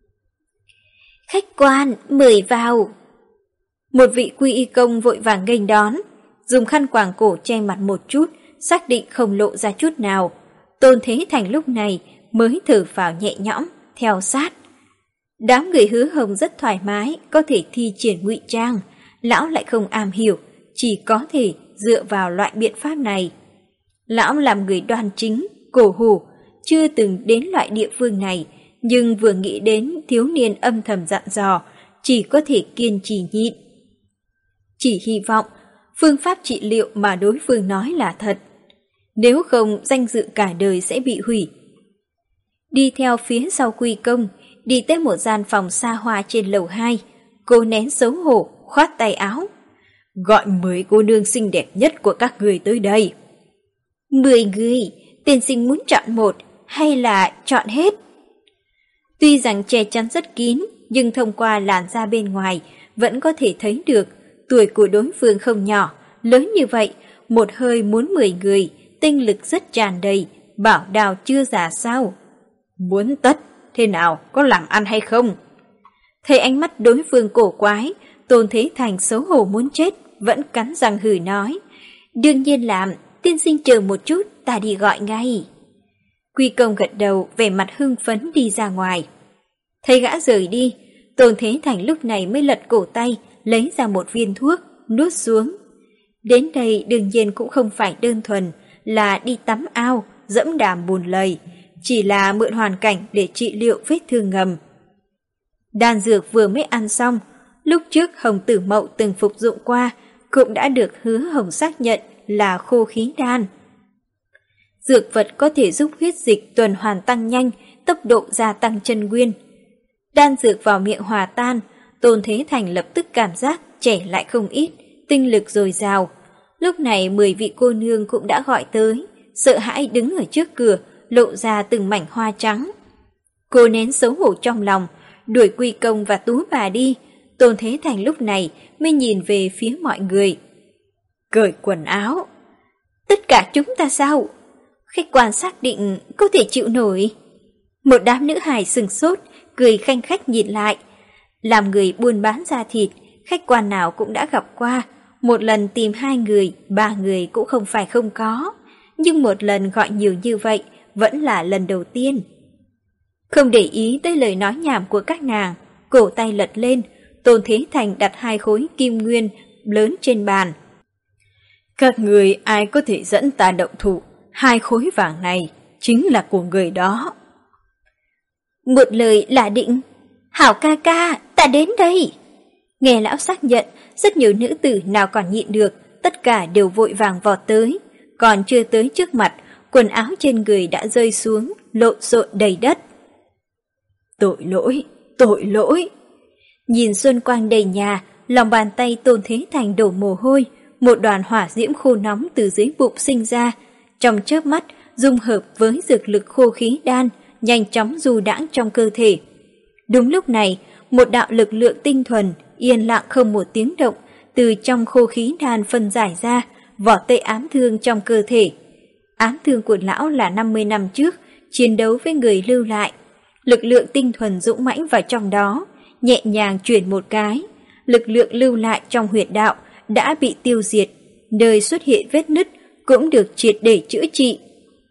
Khách quan, mời vào. Một vị quy y công vội vàng nghênh đón, dùng khăn quàng cổ che mặt một chút, xác định không lộ ra chút nào. Tôn Thế Thành lúc này mới thở phào nhẹ nhõm, theo sát. Đám người Hứa Hồng rất thoải mái, có thể thi triển ngụy trang, lão lại không am hiểu, chỉ có thể dựa vào loại biện pháp này. Lão làm người đoan chính, cổ hủ, chưa từng đến loại địa phương này, nhưng vừa nghĩ đến thiếu niên âm thầm dặn dò, chỉ có thể kiên trì nhịn. Chỉ hy vọng phương pháp trị liệu mà đối phương nói là thật, nếu không danh dự cả đời sẽ bị hủy. Đi theo phía sau Quy Công, đi tới một gian phòng xa hoa trên lầu hai, cô nén xấu hổ, khoát tay áo. Gọi mười cô nương xinh đẹp nhất của các người tới đây. Mười người, tiên sinh muốn chọn một hay là chọn hết? Tuy rằng che chắn rất kín, nhưng thông qua làn da bên ngoài vẫn có thể thấy được tuổi của đối phương không nhỏ, lớn như vậy, một hơi muốn mười người, tinh lực rất tràn đầy, bảo đào chưa già sao? Muốn tất, thế nào, có làm ăn hay không? Thấy ánh mắt đối phương cổ quái, Tôn Thế Thành xấu hổ muốn chết, vẫn cắn răng hừ nói. Đương nhiên làm, tiên sinh chờ một chút, ta đi gọi ngay. Quy Công gật đầu, vẻ mặt hưng phấn đi ra ngoài. Thấy gã rời đi, Tôn Thế Thành lúc này mới lật cổ tay, lấy ra một viên thuốc, nuốt xuống. Đến đây đương nhiên cũng không phải đơn thuần là đi tắm ao, dẫm đàm bùn lầy, chỉ là mượn hoàn cảnh để trị liệu vết thương ngầm. Đan dược vừa mới ăn xong, lúc trước Hồng Tử Mậu từng phục dụng qua, cũng đã được Hứa Hồng xác nhận là khô khí đan. Dược vật có thể giúp huyết dịch tuần hoàn tăng nhanh, tốc độ gia tăng chân nguyên. Đan dược vào miệng hòa tan, Tôn Thế Thành lập tức cảm giác trẻ lại không ít, tinh lực dồi dào. Lúc này mười vị cô nương cũng đã gọi tới, sợ hãi đứng ở trước cửa, lộ ra từng mảnh hoa trắng. Cô nén xấu hổ trong lòng, đuổi Quy Công và Tú bà đi. Tôn Thế Thành lúc này mới nhìn về phía mọi người. Cởi quần áo. Tất cả chúng ta sao? Khách quan xác định có thể chịu nổi. Một đám nữ hài sừng sốt, cười khanh khách nhìn lại. Làm người buôn bán da thịt, khách quan nào cũng đã gặp qua. Một lần tìm hai người, ba người cũng không phải không có. Nhưng một lần gọi nhiều như vậy vẫn là lần đầu tiên. Không để ý tới lời nói nhảm của các nàng, cổ tay lật lên, Tôn Thế Thành đặt hai khối kim nguyên lớn trên bàn. Các người ai có thể dẫn ta động thủ, hai khối vàng này chính là của người đó. Một lời là định. Hảo ca ca, ta đến đây. Nghe lão xác nhận, rất nhiều nữ tử nào còn nhịn được, tất cả đều vội vàng vọt tới. Còn chưa tới trước mặt, quần áo trên người đã rơi xuống, lộn xộn đầy đất. Tội lỗi, tội lỗi. Nhìn xuân quang đầy nhà, lòng bàn tay Tôn Thế Thành đổ mồ hôi, một đoàn hỏa diễm khô nóng từ dưới bụng sinh ra, trong chớp mắt dung hợp với dược lực khô khí đan, nhanh chóng du đãng trong cơ thể. Đúng lúc này, một đạo lực lượng tinh thuần, yên lặng không một tiếng động, từ trong khô khí đan phân giải ra, vỏ tê ám thương trong cơ thể. Ám thương của lão là năm mươi năm trước, chiến đấu với người lưu lại. Lực lượng tinh thuần dũng mãnh vào trong đó, nhẹ nhàng chuyển một cái, lực lượng lưu lại trong huyệt đạo đã bị tiêu diệt, nơi xuất hiện vết nứt cũng được triệt để chữa trị.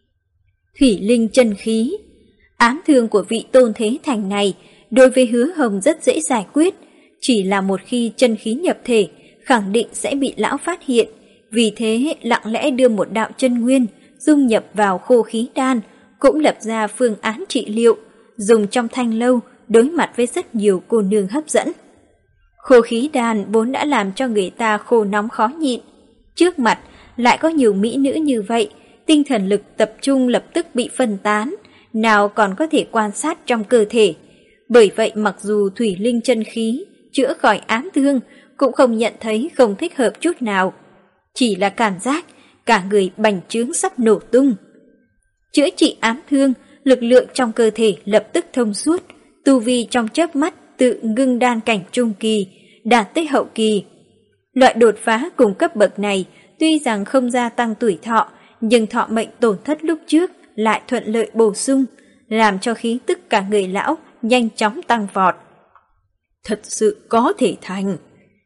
Thủy linh chân khí. Ám thương của vị Tôn Thế Thành này đối với Hứa Hồng rất dễ giải quyết, chỉ là một khi chân khí nhập thể khẳng định sẽ bị lão phát hiện, vì thế lặng lẽ đưa một đạo chân nguyên dung nhập vào khô khí đan, cũng lập ra phương án trị liệu, dùng trong thanh lâu đối mặt với rất nhiều cô nương hấp dẫn. Khô khí đan vốn đã làm cho người ta khô nóng khó nhịn, trước mặt lại có nhiều mỹ nữ như vậy, tinh thần lực tập trung lập tức bị phân tán, nào còn có thể quan sát trong cơ thể. Bởi vậy mặc dù thủy linh chân khí chữa khỏi ám thương, cũng không nhận thấy không thích hợp chút nào, chỉ là cảm giác cả người bành trướng sắp nổ tung. Chữa trị ám thương, lực lượng trong cơ thể lập tức thông suốt, tu vi trong chớp mắt tự ngưng đan cảnh trung kỳ, đạt tới hậu kỳ. Loại đột phá cùng cấp bậc này tuy rằng không gia tăng tuổi thọ, nhưng thọ mệnh tổn thất lúc trước lại thuận lợi bổ sung, làm cho khí tức cả người lão nhanh chóng tăng vọt. Thật sự có thể thành.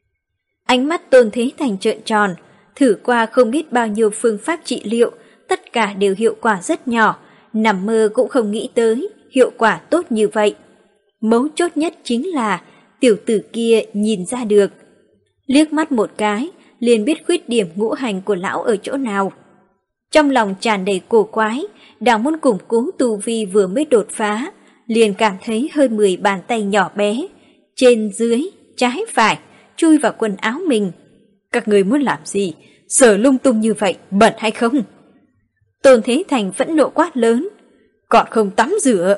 Ánh mắt Tôn Thế Thành trợn tròn, thử qua không biết bao nhiêu phương pháp trị liệu, tất cả đều hiệu quả rất nhỏ, nằm mơ cũng không nghĩ tới hiệu quả tốt như vậy. Mấu chốt nhất chính là tiểu tử kia nhìn ra được. Liếc mắt một cái, liền biết khuyết điểm ngũ hành của lão ở chỗ nào. Trong lòng tràn đầy cổ quái, đang muốn củng cố tu vi vừa mới đột phá, liền cảm thấy hơn mười bàn tay nhỏ bé, trên dưới, trái phải, chui vào quần áo mình. Các người muốn làm gì? Sờ lung tung như vậy, bẩn hay không? Tôn Thế Thành phẫn nộ quát lớn, còn không tắm rửa.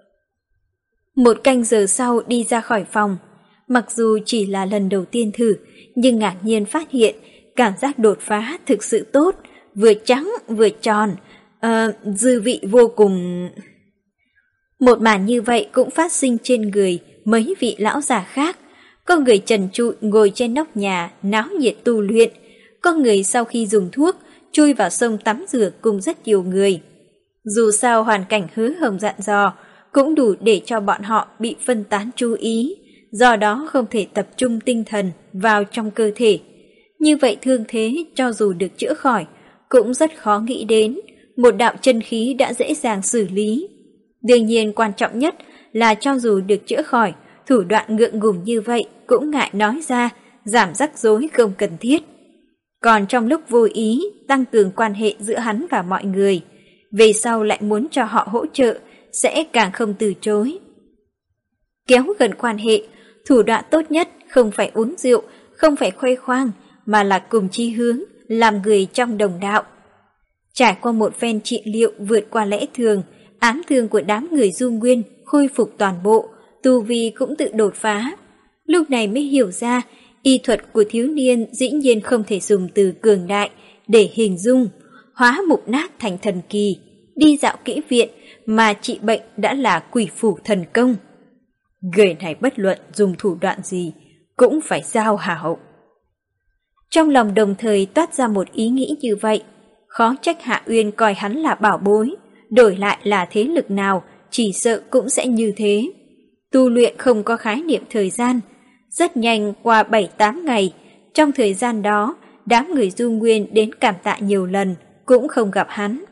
Một canh giờ sau đi ra khỏi phòng, mặc dù chỉ là lần đầu tiên thử, nhưng ngạc nhiên phát hiện cảm giác đột phá thực sự tốt, vừa trắng vừa tròn, uh, dư vị vô cùng. Một màn như vậy cũng phát sinh trên người mấy vị lão già khác. Có người trần trụi ngồi trên nóc nhà náo nhiệt tu luyện, có người sau khi dùng thuốc chui vào sông tắm rửa cùng rất nhiều người. Dù sao hoàn cảnh Hứa Hồng dặn dò cũng đủ để cho bọn họ bị phân tán chú ý, do đó không thể tập trung tinh thần vào trong cơ thể. Như vậy thương thế cho dù được chữa khỏi, cũng rất khó nghĩ đến, một đạo chân khí đã dễ dàng xử lý. Đương nhiên quan trọng nhất là cho dù được chữa khỏi, thủ đoạn ngượng ngùng như vậy cũng ngại nói ra, giảm rắc rối không cần thiết. Còn trong lúc vô ý tăng cường quan hệ giữa hắn và mọi người, về sau lại muốn cho họ hỗ trợ, sẽ càng không từ chối. Kéo gần quan hệ, thủ đoạn tốt nhất không phải uống rượu, không phải khoe khoang, mà là cùng chí hướng, làm người trong đồng đạo. Trải qua một phen trị liệu vượt qua lẽ thường, ám thương của đám người Du Nguyên khôi phục toàn bộ, tu vi cũng tự đột phá. Lúc này mới hiểu ra, y thuật của thiếu niên dĩ nhiên không thể dùng từ cường đại để hình dung, hóa mục nát thành thần kỳ, đi dạo kỹ viện mà trị bệnh đã là quỷ phủ thần công. Người này bất luận dùng thủ đoạn gì, cũng phải giao hảo. Trong lòng đồng thời toát ra một ý nghĩ như vậy, khó trách Hạ Uyên coi hắn là bảo bối, đổi lại là thế lực nào, chỉ sợ cũng sẽ như thế. Tu luyện không có khái niệm thời gian, rất nhanh qua bảy tám ngày, trong thời gian đó, đám người Du Nguyên đến cảm tạ nhiều lần, cũng không gặp hắn.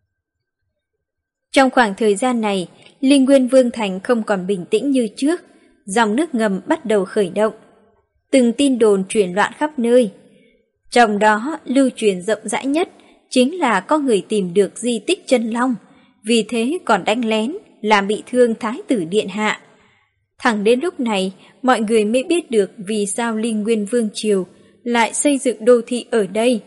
Trong khoảng thời gian này, Linh Nguyên Vương Thành không còn bình tĩnh như trước, dòng nước ngầm bắt đầu khởi động. Từng tin đồn truyền loạn khắp nơi. Trong đó lưu truyền rộng rãi nhất chính là có người tìm được di tích chân long, vì thế còn đánh lén, làm bị thương Thái tử Điện Hạ. Thẳng đến lúc này, mọi người mới biết được vì sao Linh Nguyên Vương Triều lại xây dựng đô thị ở đây.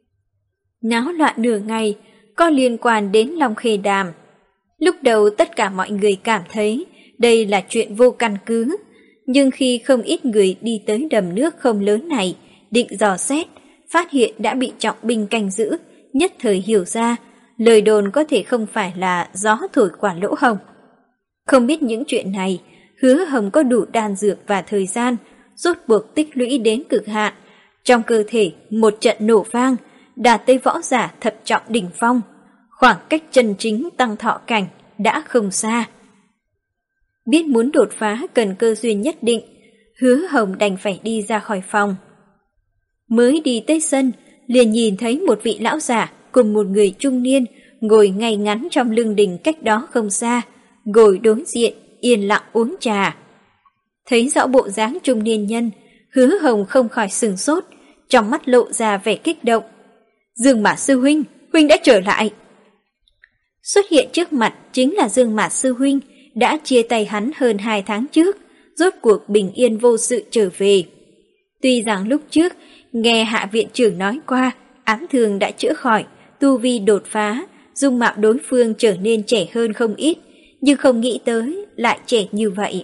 Náo loạn nửa ngày, có liên quan đến Long Khê Đàm. Lúc đầu tất cả mọi người cảm thấy đây là chuyện vô căn cứ, nhưng khi không ít người đi tới đầm nước không lớn này, định dò xét, phát hiện đã bị trọng binh canh giữ, nhất thời hiểu ra, lời đồn có thể không phải là gió thổi qua lỗ hồng. Không biết những chuyện này, Hứa Hồng có đủ đan dược và thời gian, rốt buộc tích lũy đến cực hạn. Trong cơ thể một trận nổ vang, đạt tới võ giả thập trọng đỉnh phong, khoảng cách chân chính tăng thọ cảnh đã không xa. Biết muốn đột phá cần cơ duyên nhất định, Hứa Hồng đành phải đi ra khỏi phòng. Mới đi tới sân, liền nhìn thấy một vị lão giả cùng một người trung niên ngồi ngay ngắn trong lưng đình cách đó không xa, ngồi đối diện, yên lặng uống trà. Thấy rõ bộ dáng trung niên nhân, Hứa Hồng không khỏi sửng sốt, trong mắt lộ ra vẻ kích động. Dương Mạt sư huynh, huynh đã trở lại. Xuất hiện trước mặt chính là Dương Mạt sư huynh, đã chia tay hắn hơn hai tháng trước, rốt cuộc bình yên vô sự trở về. Tuy rằng lúc trước, nghe Hạ viện trưởng nói qua, ám thương đã chữa khỏi, tu vi đột phá, dung mạo đối phương trở nên trẻ hơn không ít, nhưng không nghĩ tới lại trẻ như vậy.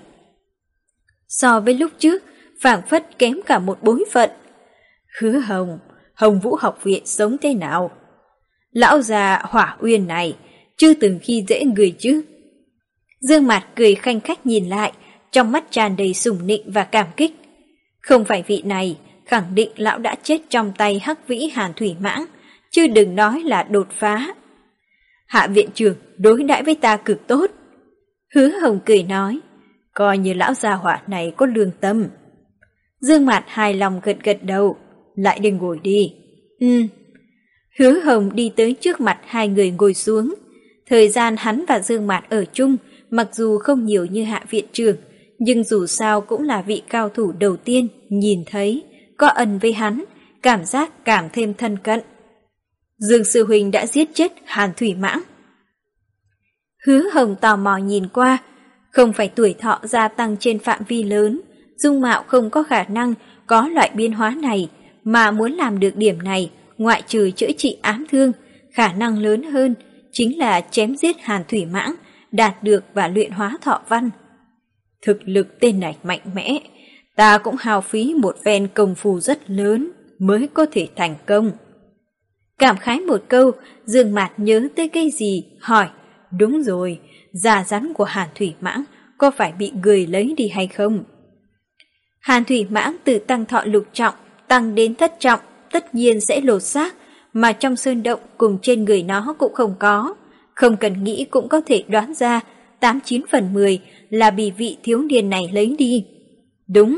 So với lúc trước, phảng phất kém cả một bối phận. Hứa Hồng, Hồng Vũ học viện sống thế nào? Lão già Hỏa Uyên này, chưa từng khi dễ người chứ. Dương Mạt cười khanh khách nhìn lại, trong mắt tràn đầy sủng nịnh và cảm kích. Không phải vị này, khẳng định lão đã chết trong tay Hắc Vĩ Hàn Thủy Mãng, chứ đừng nói là đột phá. Hạ viện trưởng đối đãi với ta cực tốt. Hứa Hồng cười nói, coi như lão gia hỏa này có lương tâm. Dương Mạt hài lòng gật gật đầu, lại đi ngồi đi. Ừ. Hứa Hồng đi tới trước mặt hai người ngồi xuống. Thời gian hắn và Dương Mạt ở chung, mặc dù không nhiều như Hạ viện trưởng, nhưng dù sao cũng là vị cao thủ đầu tiên nhìn thấy, có ân với hắn, cảm giác càng thêm thân cận. Dương sư huynh đã giết chết Hàn Thủy Mãng. Hứa Hồng tò mò nhìn qua, Không phải tuổi thọ gia tăng trên phạm vi lớn, dung mạo không có khả năng có loại biến hóa này, mà muốn làm được điểm này, ngoại trừ chữa trị ám thương, khả năng lớn hơn chính là chém giết Hàn Thủy Mãng, đạt được và luyện hóa thọ văn. Thực lực tên này mạnh mẽ, ta cũng hao phí một phen công phu rất lớn mới có thể thành công. Cảm khái một câu, Dương Mạt nhớ tới cái gì, hỏi, đúng rồi, da rắn của Hàn Thủy Mãng có phải bị người lấy đi hay không? Hàn Thủy Mãng từ tăng thọ lục trọng tăng đến thất trọng, tất nhiên sẽ lột xác, mà trong sơn động cùng trên người nó cũng không có. Không cần nghĩ cũng có thể đoán ra, tám chín phần mười là bị vị thiếu niên này lấy đi. Đúng.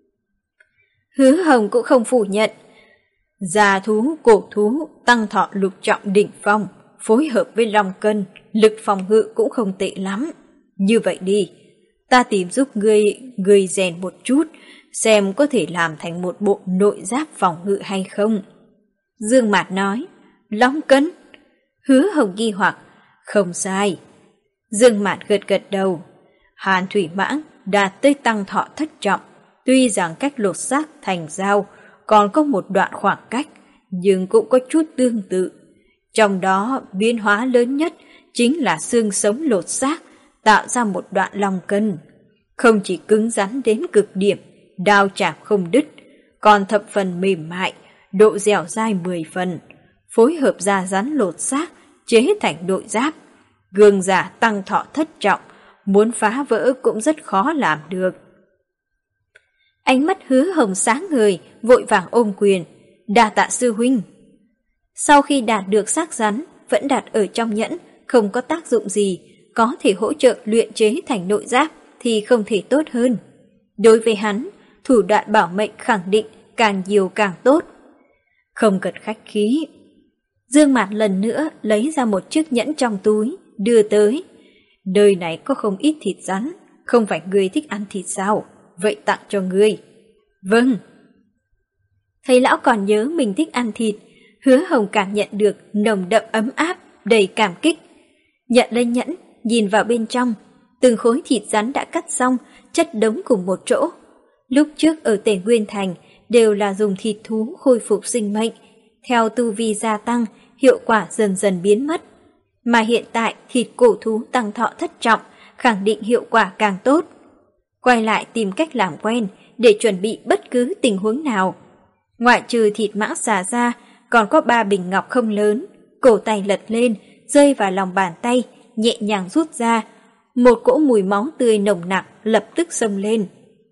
Hứa Hồng cũng không phủ nhận. Già thú, cổ thú, tăng thọ lục trọng đỉnh phong, phối hợp với long cân, lực phòng ngự cũng không tệ lắm. Như vậy đi, ta tìm giúp ngươi, ngươi rèn một chút, xem có thể làm thành một bộ nội giáp phòng ngự hay không. Dương Mạt nói, long cân. Hứa Hồng nghi hoặc, không sai. Dương Mạt gật gật đầu. Hàn Thủy Mãng đạt tới tăng thọ thất trọng, tuy rằng cách lột xác thành dao còn có một đoạn khoảng cách, nhưng cũng có chút tương tự. Trong đó biến hóa lớn nhất chính là xương sống lột xác, tạo ra một đoạn long cân. Không chỉ cứng rắn đến cực điểm, đao chạm không đứt, còn thập phần mềm mại, độ dẻo dai mười phần, phối hợp da rắn lột xác, chế thành nội giáp. Gương giả tăng thọ thất trọng, muốn phá vỡ cũng rất khó làm được. Ánh mắt Hứa Hồng sáng ngời, vội vàng ôm quyền, đa tạ sư huynh. Sau khi đạt được xác rắn, vẫn đặt ở trong nhẫn, không có tác dụng gì, có thể hỗ trợ luyện chế thành nội giáp thì không thể tốt hơn. Đối với hắn, thủ đoạn bảo mệnh khẳng định càng nhiều càng tốt. Không cần khách khí. Dương Mạt lần nữa lấy ra một chiếc nhẫn trong túi, đưa tới. Nơi này có không ít thịt rắn, không phải ngươi thích ăn thịt sao? Vậy tặng cho ngươi. Vâng. Thấy lão còn nhớ mình thích ăn thịt, Hứa Hồng cảm nhận được nồng đậm ấm áp, đầy cảm kích. Nhận lấy nhẫn, nhìn vào bên trong, từng khối thịt rắn đã cắt xong, chất đống cùng một chỗ. Lúc trước ở Tề Nguyên Thành đều là dùng thịt thú khôi phục sinh mệnh, theo tu vi gia tăng, hiệu quả dần dần biến mất. Mà hiện tại thịt cổ thú tăng thọ thất trọng, khẳng định hiệu quả càng tốt. Quay lại tìm cách làm quen để chuẩn bị bất cứ tình huống nào. Ngoại trừ thịt mãng xà ra, còn có ba bình ngọc không lớn, cổ tay lật lên, rơi vào lòng bàn tay, nhẹ nhàng rút ra. Một cỗ mùi máu tươi nồng nặc lập tức xông lên.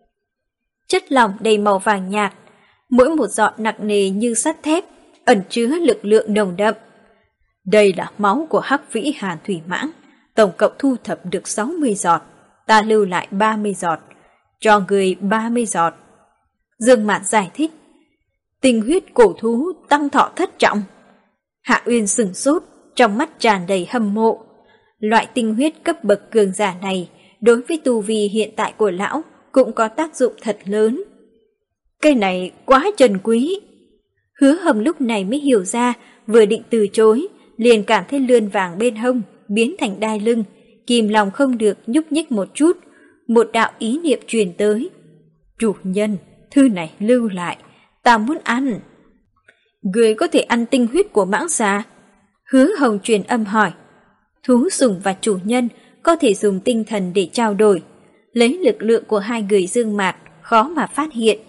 Chất lỏng đầy màu vàng nhạt, mỗi một giọt nặng nề như sắt thép, ẩn chứa lực lượng nồng đậm. Đây là máu của Hắc Vĩ Hàn Thủy Mãng, tổng cộng thu thập được sáu mươi giọt, ta lưu lại ba mươi giọt, cho người ba mươi giọt. Dương Mạt giải thích, tinh huyết cổ thú tăng thọ thất trọng. Hạ Uyên sửng sốt, trong mắt tràn đầy hâm mộ. Loại tinh huyết cấp bậc cường giả này, đối với tu vi hiện tại của lão, cũng có tác dụng thật lớn. Cái này quá trân quý. Hứa Hồng lúc này mới hiểu ra, vừa định từ chối, liền cảm thấy lươn vàng bên hông biến thành đai lưng, kìm lòng không được nhúc nhích một chút. Một đạo ý niệm truyền tới, chủ nhân, thư này lưu lại, ta muốn ăn. Người có thể ăn tinh huyết của mãng xà? Hứa Hồng truyền âm hỏi. Thú sủng và chủ nhân có thể dùng tinh thần để trao đổi, lấy lực lượng của hai người Dương Mạt khó mà phát hiện.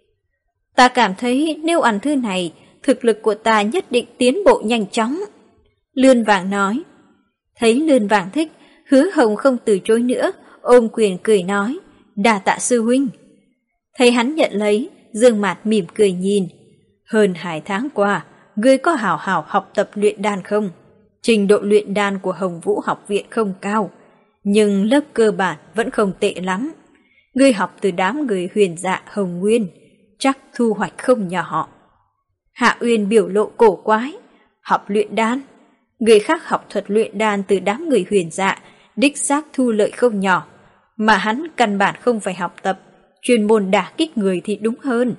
Ta cảm thấy nếu ăn thư này, thực lực của ta nhất định tiến bộ nhanh chóng. Lươn vàng nói. Thấy lươn vàng thích, Hứa Hồng không từ chối nữa, ôm quyền cười nói, đa tạ sư huynh. Thấy hắn nhận lấy, Dương Mạt mỉm cười nhìn. Hơn hai tháng qua, ngươi có hào hào học tập luyện đan không? Trình độ luyện đan của Hồng Vũ học viện không cao, nhưng lớp cơ bản vẫn không tệ lắm. Ngươi học từ đám người Huyền Dạ Hồng Nguyên, chắc thu hoạch không nhỏ. Hạ Uyên biểu lộ cổ quái, học luyện đan. Người khác học thuật luyện đan từ đám người Huyền Dạ, đích xác thu lợi không nhỏ, mà hắn căn bản không phải học tập, chuyên môn đả kích người thì đúng hơn.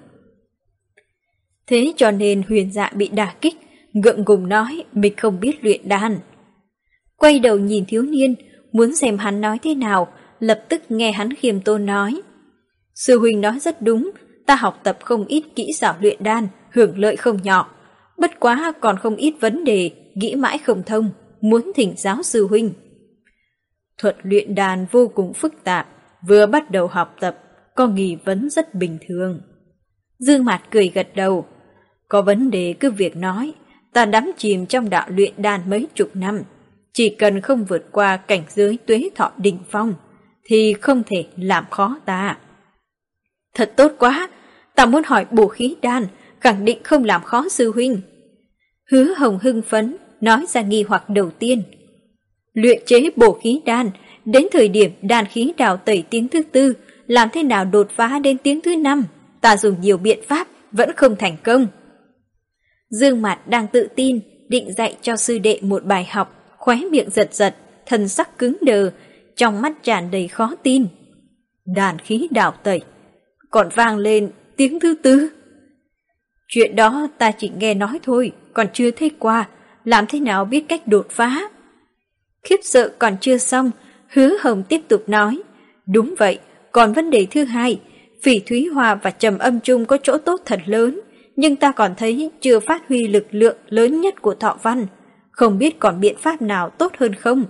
Thế cho nên Huyền Dạ bị đả kích, ngượng ngùng nói mình không biết luyện đan. Quay đầu nhìn thiếu niên, muốn xem hắn nói thế nào, lập tức nghe hắn khiêm tốn nói. Sư huynh nói rất đúng, ta học tập không ít kỹ xảo luyện đan, hưởng lợi không nhỏ. Bất quá còn không ít vấn đề, nghĩ mãi không thông, muốn thỉnh giáo sư huynh. Thuật luyện đan vô cùng phức tạp, vừa bắt đầu học tập, có nghi vấn rất bình thường. Dương Mạt cười gật đầu. Có vấn đề cứ việc nói, ta đắm chìm trong đạo luyện đan mấy chục năm. Chỉ cần không vượt qua cảnh giới tuế thọ đỉnh phong, thì không thể làm khó ta. Thật tốt quá, ta muốn hỏi bổ khí đan, khẳng định không làm khó sư huynh. Hứa Hồng hưng phấn, nói ra nghi hoặc đầu tiên. Luyện chế bổ khí đan, đến thời điểm đan khí đào tẩy tiếng thứ tư, làm thế nào đột phá đến tiếng thứ năm? Ta dùng nhiều biện pháp, vẫn không thành công. Dương Mạt đang tự tin, định dạy cho sư đệ một bài học, khóe miệng giật giật, thần sắc cứng đờ, trong mắt tràn đầy khó tin. Đan khí đào tẩy, còn vang lên tiếng thứ tư. Chuyện đó ta chỉ nghe nói thôi, còn chưa thấy qua, làm thế nào biết cách đột phá? Khiếp sợ còn chưa xong, Hứa Hồng tiếp tục nói. Đúng vậy, còn vấn đề thứ hai, phỉ thúy hoa và trầm âm chung có chỗ tốt thật lớn, nhưng ta còn thấy chưa phát huy lực lượng lớn nhất của thọ văn, không biết còn biện pháp nào tốt hơn không?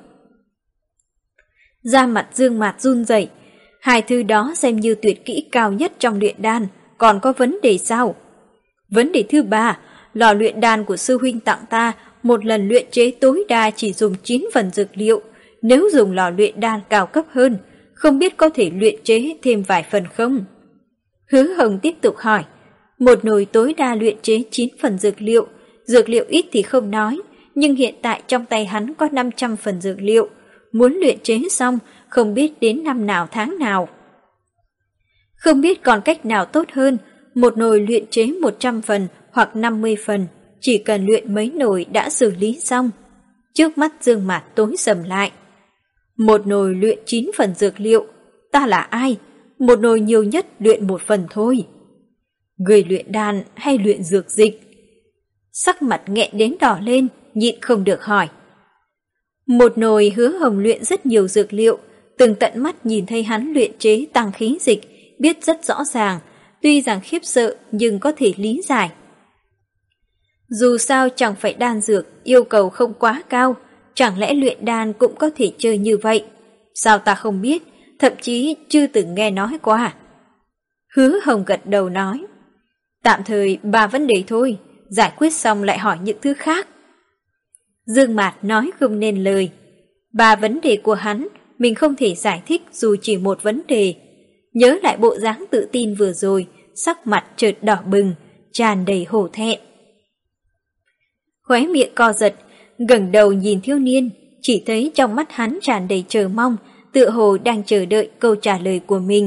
Da mặt Dương Mạt run rẩy, hai thứ đó xem như tuyệt kỹ cao nhất trong luyện đan, còn có vấn đề sao? Vấn đề thứ ba, lò luyện đan của sư huynh tặng ta, một lần luyện chế tối đa chỉ dùng chín phần dược liệu, nếu dùng lò luyện đan cao cấp hơn, không biết có thể luyện chế thêm vài phần không? Hứa Hồng tiếp tục hỏi, một nồi tối đa luyện chế chín phần dược liệu, dược liệu ít thì không nói, nhưng hiện tại trong tay hắn có năm trăm phần dược liệu, muốn luyện chế xong không biết đến năm nào tháng nào. Không biết còn cách nào tốt hơn, một nồi luyện chế một trăm phần hoặc năm mươi phần, chỉ cần luyện mấy nồi đã xử lý xong. Trước mắt Dương Mạt tối sầm lại. Một nồi luyện chín phần dược liệu, ta là ai? Một nồi nhiều nhất luyện một phần thôi. Người luyện đan hay luyện dược dịch? Sắc mặt nghẹn đến đỏ lên, nhịn không được hỏi. Một nồi Hứa Hồng luyện rất nhiều dược liệu, từng tận mắt nhìn thấy hắn luyện chế tăng khí dịch, biết rất rõ ràng, tuy rằng khiếp sợ nhưng có thể lý giải. Dù sao chẳng phải đan dược, yêu cầu không quá cao, chẳng lẽ luyện đan cũng có thể chơi như vậy? Sao ta không biết, thậm chí chưa từng nghe nói qua. Hứa Hồng gật đầu nói, tạm thời ba vấn đề thôi, giải quyết xong lại hỏi những thứ khác. Dương Mạt nói không nên lời. Ba vấn đề của hắn, mình không thể giải thích dù chỉ một vấn đề. Nhớ lại bộ dáng tự tin vừa rồi, sắc mặt chợt đỏ bừng, tràn đầy hổ thẹn. Khóe miệng co giật, ngẩng đầu nhìn thiếu niên, chỉ thấy trong mắt hắn tràn đầy chờ mong, tựa hồ đang chờ đợi câu trả lời của mình.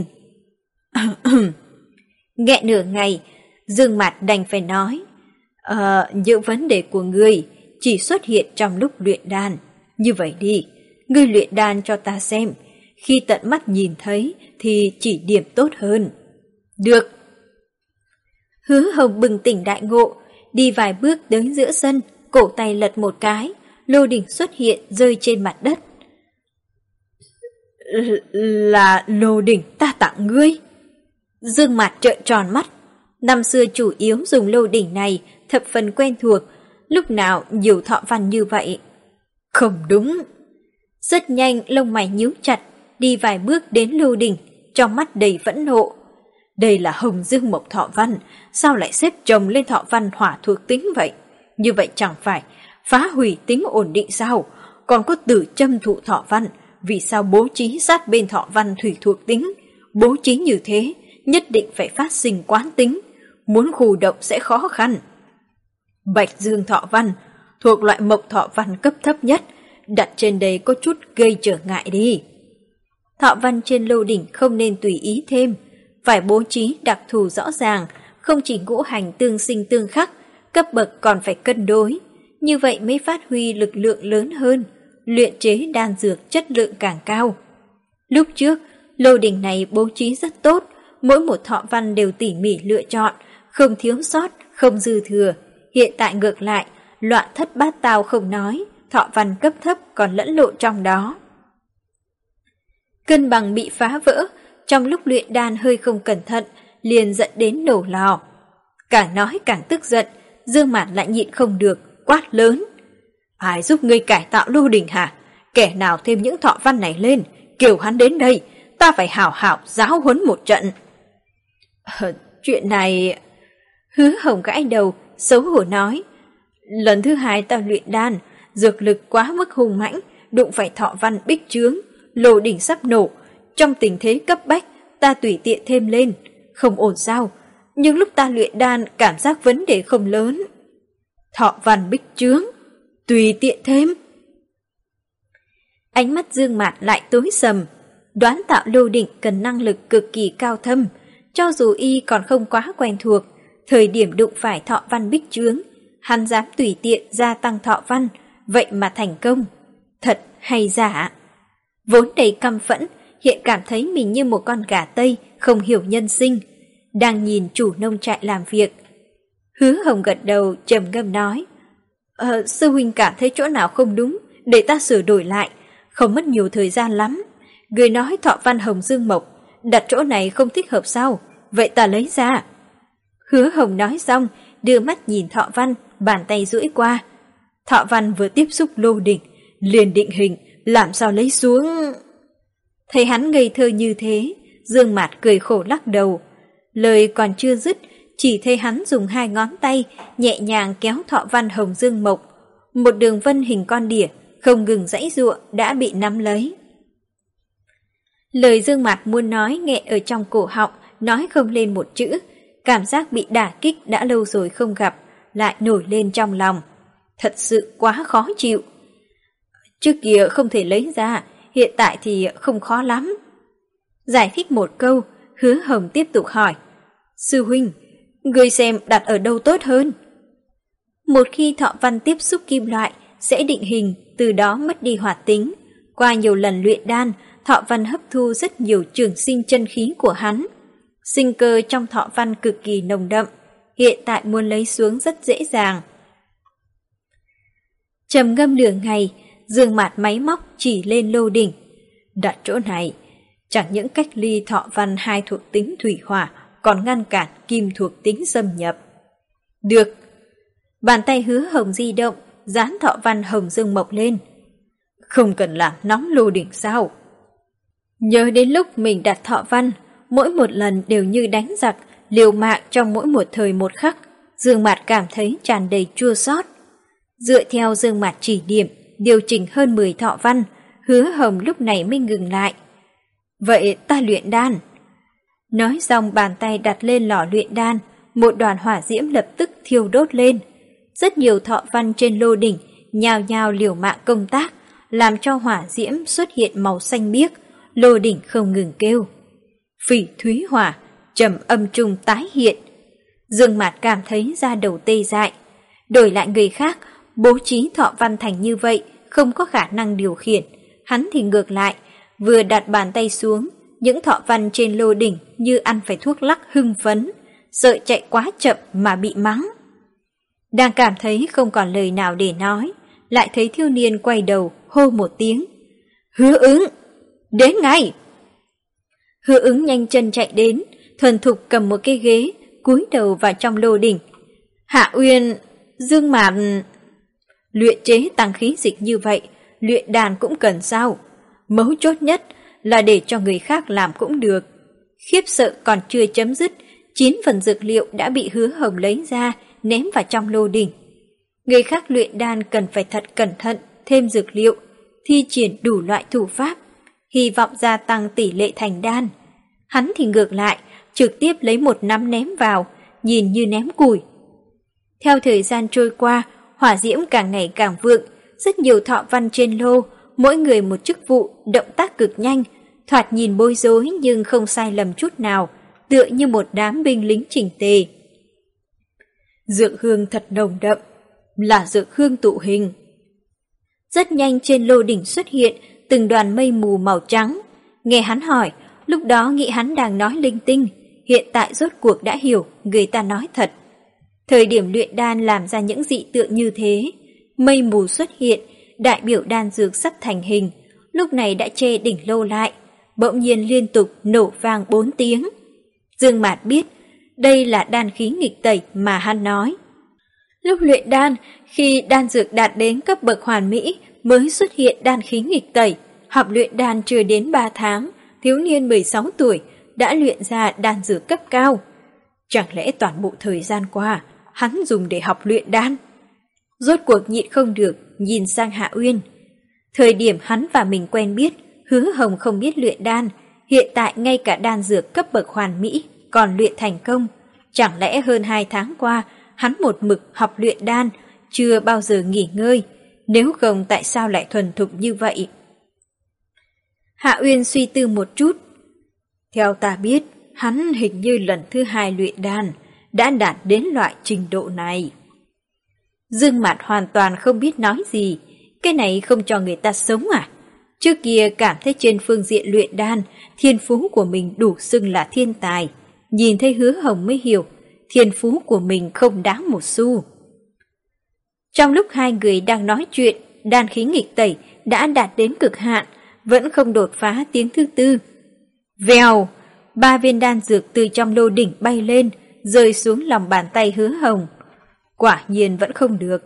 Nghẹn nửa ngày, Dương Mạt đành phải nói, Ờ, những vấn đề của ngươi chỉ xuất hiện trong lúc luyện đan. Như vậy đi, ngươi luyện đan cho ta xem, khi tận mắt nhìn thấy thì chỉ điểm tốt hơn. Được. Hứa Hồng bừng tỉnh đại ngộ, đi vài bước đến giữa sân, cổ tay lật một cái, lô đỉnh xuất hiện rơi trên mặt đất. Là lô đỉnh ta tặng ngươi. Dương Mạt trợn tròn mắt, năm xưa chủ yếu dùng lô đỉnh này, thập phần quen thuộc, lúc nào nhiều thọ văn như vậy. Không đúng. Rất nhanh lông mày nhíu chặt, đi vài bước đến lô đỉnh, trong mắt đầy phẫn nộ. Đây là hồng dương mộc thọ văn, sao lại xếp chồng lên thọ văn hỏa thuộc tính vậy? Như vậy chẳng phải phá hủy tính ổn định sao? Còn có tử châm thụ thọ văn, vì sao bố trí sát bên thọ văn thủy thuộc tính? Bố trí như thế, nhất định phải phát sinh quán tính, muốn khu động sẽ khó khăn. Bạch dương thọ văn, thuộc loại mộc thọ văn cấp thấp nhất, đặt trên đây có chút gây trở ngại đi. Thọ văn trên lô đỉnh không nên tùy ý thêm, phải bố trí đặc thù rõ ràng, không chỉ ngũ hành tương sinh tương khắc, cấp bậc còn phải cân đối, như vậy mới phát huy lực lượng lớn hơn, luyện chế đan dược chất lượng càng cao. Lúc trước, lô đỉnh này bố trí rất tốt, mỗi một thọ văn đều tỉ mỉ lựa chọn, không thiếu sót, không dư thừa. Hiện tại ngược lại, loạn thất bát tao không nói, thọ văn cấp thấp còn lẫn lộn trong đó. Cân bằng bị phá vỡ, trong lúc luyện đan hơi không cẩn thận, liền dẫn đến nổ lò. Càng nói càng tức giận, Dương Mạt lại nhịn không được, quát lớn. Ai giúp ngươi cải tạo lô đỉnh hả? Kẻ nào thêm những thọ văn này lên, kêu hắn đến đây, ta phải hảo hảo giáo huấn một trận. Ờ, chuyện này... Hứa Hồng gãi đầu, xấu hổ nói. Lần thứ hai ta luyện đan, dược lực quá mức hùng mãnh, đụng phải thọ văn bích chướng, lô đỉnh sắp nổ. Trong tình thế cấp bách, ta tùy tiện thêm lên, không ổn sao. Nhưng lúc ta luyện đan, cảm giác vấn đề không lớn. Thọ văn bích chướng, tùy tiện thêm. Ánh mắt Dương Mạt lại tối sầm. Đoán tạo lô đỉnh cần năng lực cực kỳ cao thâm, cho dù y còn không quá quen thuộc, thời điểm đụng phải thọ văn bích chướng, hắn dám tùy tiện gia tăng thọ văn, vậy mà thành công. Thật hay giả? Vốn đầy căm phẫn, hiện cảm thấy mình như một con gà Tây không hiểu nhân sinh, đang nhìn chủ nông trại làm việc. Hứa Hồng gật đầu trầm ngâm nói. Ờ, sư huynh cảm thấy chỗ nào không đúng, để ta sửa đổi lại, không mất nhiều thời gian lắm. Người nói thọ văn hồng dương mộc, đặt chỗ này không thích hợp sao? Vậy ta lấy ra. Hứa Hồng nói xong, đưa mắt nhìn thọ văn, bàn tay duỗi qua. Thọ văn vừa tiếp xúc lô đỉnh, liền định hình, làm sao lấy xuống. Thấy hắn ngây thơ như thế, Dương Mạt cười khổ lắc đầu. Lời còn chưa dứt, chỉ thấy hắn dùng hai ngón tay nhẹ nhàng kéo thọ văn hồng dương mộc. Một đường vân hình con đỉa, không ngừng giãy giụa đã bị nắm lấy. Lời Dương Mạt muốn nói nghẹn ở trong cổ họng, nói không lên một chữ. Cảm giác bị đả kích đã lâu rồi không gặp, lại nổi lên trong lòng. Thật sự quá khó chịu. Trước kia không thể lấy ra, hiện tại thì không khó lắm. Giải thích một câu, Hứa Hồng tiếp tục hỏi. Sư huynh, ngươi xem đặt ở đâu tốt hơn? Một khi thọ văn tiếp xúc kim loại, sẽ định hình, từ đó mất đi hoạt tính. Qua nhiều lần luyện đan, thọ văn hấp thu rất nhiều trường sinh chân khí của hắn. Sinh cơ trong thọ văn cực kỳ nồng đậm, hiện tại muốn lấy xuống rất dễ dàng. Trầm ngâm nửa ngày, Dương Mạt máy móc chỉ lên lô đỉnh. Đặt chỗ này, chẳng những cách ly thọ văn hai thuộc tính thủy hỏa, còn ngăn cản kim thuộc tính xâm nhập. Được. Bàn tay Hứa Hồng di động, dán thọ văn hồng dương mộc lên. Không cần làm nóng lô đỉnh sao? Nhớ đến lúc mình đặt thọ văn, mỗi một lần đều như đánh giặc, liều mạng trong mỗi một thời một khắc, Dương Mạt cảm thấy tràn đầy chua xót. Dựa theo Dương Mạt chỉ điểm, điều chỉnh hơn mười thọ văn, Hứa Hồng lúc này mới ngừng lại. Vậy ta luyện đan. Nói xong bàn tay đặt lên lò luyện đan, một đoàn hỏa diễm lập tức thiêu đốt lên. Rất nhiều thọ văn trên lô đỉnh nhào nhào liều mạng công tác, làm cho hỏa diễm xuất hiện màu xanh biếc, lô đỉnh không ngừng kêu. Phỉ thúy hỏa, trầm âm trung tái hiện. Dương Mạt cảm thấy da đầu tê dại. Đổi lại người khác, bố trí thọ văn thành như vậy, không có khả năng điều khiển. Hắn thì ngược lại, vừa đặt bàn tay xuống, những thọ văn trên lô đỉnh như ăn phải thuốc lắc hưng phấn, sợ chạy quá chậm mà bị mắng. Đang cảm thấy không còn lời nào để nói, lại thấy thiếu niên quay đầu hô một tiếng. Hứa Ứng! Đến ngay! Hứa Ứng nhanh chân chạy đến, thuần thục cầm một cái ghế, cúi đầu vào trong lô đỉnh. Hạ Uyên, Dương Mạt... Luyện chế tăng khí dịch như vậy, luyện đàn cũng cần sao? Mấu chốt nhất là để cho người khác làm cũng được. Khiếp sợ còn chưa chấm dứt, chín phần dược liệu đã bị Hứa Hồng lấy ra, ném vào trong lô đỉnh. Người khác luyện đan cần phải thật cẩn thận, thêm dược liệu, thi triển đủ loại thủ pháp, hy vọng gia tăng tỷ lệ thành đan. Hắn thì ngược lại, trực tiếp lấy một nắm ném vào, nhìn như ném củi. Theo thời gian trôi qua, hỏa diễm càng ngày càng vượng, rất nhiều thọ văn trên lô, mỗi người một chức vụ, động tác cực nhanh, thoạt nhìn bối rối nhưng không sai lầm chút nào, tựa như một đám binh lính chỉnh tề. Dược hương thật nồng đậm, là dược hương tụ hình. Rất nhanh trên lô đỉnh xuất hiện từng đoàn mây mù màu trắng. Nghe hắn hỏi, lúc đó nghĩ hắn đang nói linh tinh, hiện tại rốt cuộc đã hiểu người ta nói thật. Thời điểm luyện đan làm ra những dị tượng như thế, mây mù xuất hiện, đại biểu đan dược sắp thành hình, lúc này đã che đỉnh lô lại. bỗng nhiên liên tục nổ vang bốn tiếng. Dương Mạt biết đây là đan khí nghịch tẩy mà hắn nói. Lúc luyện đan, khi đan dược đạt đến cấp bậc hoàn mỹ mới xuất hiện đan khí nghịch tẩy. Học luyện đan chưa đến ba tháng, thiếu niên mười sáu tuổi đã luyện ra đan dược cấp cao. Chẳng lẽ toàn bộ thời gian qua hắn dùng để học luyện đan? Rốt cuộc nhịn không được, nhìn sang Hạ Uyên. Thời điểm hắn và mình quen biết, Hứa Hồng không biết luyện đan, hiện tại ngay cả đan dược cấp bậc hoàn mỹ còn luyện thành công. Chẳng lẽ hơn hai tháng qua, hắn một mực học luyện đan, chưa bao giờ nghỉ ngơi, nếu không tại sao lại thuần thục như vậy? Hạ Uyên suy tư một chút. Theo ta biết, hắn hình như lần thứ hai luyện đan, đã đạt đến loại trình độ này. Dương Mạt hoàn toàn không biết nói gì, cái này không cho người ta sống à? Trước kia cảm thấy trên phương diện luyện đan, thiên phú của mình đủ xưng là thiên tài. Nhìn thấy Hứa Hồng mới hiểu, thiên phú của mình không đáng một xu. Trong lúc hai người đang nói chuyện, đan khí nghịch tẩy đã đạt đến cực hạn, vẫn không đột phá tiếng thứ tư. Vèo, ba viên đan dược từ trong lô đỉnh bay lên, rơi xuống lòng bàn tay Hứa Hồng. Quả nhiên vẫn không được.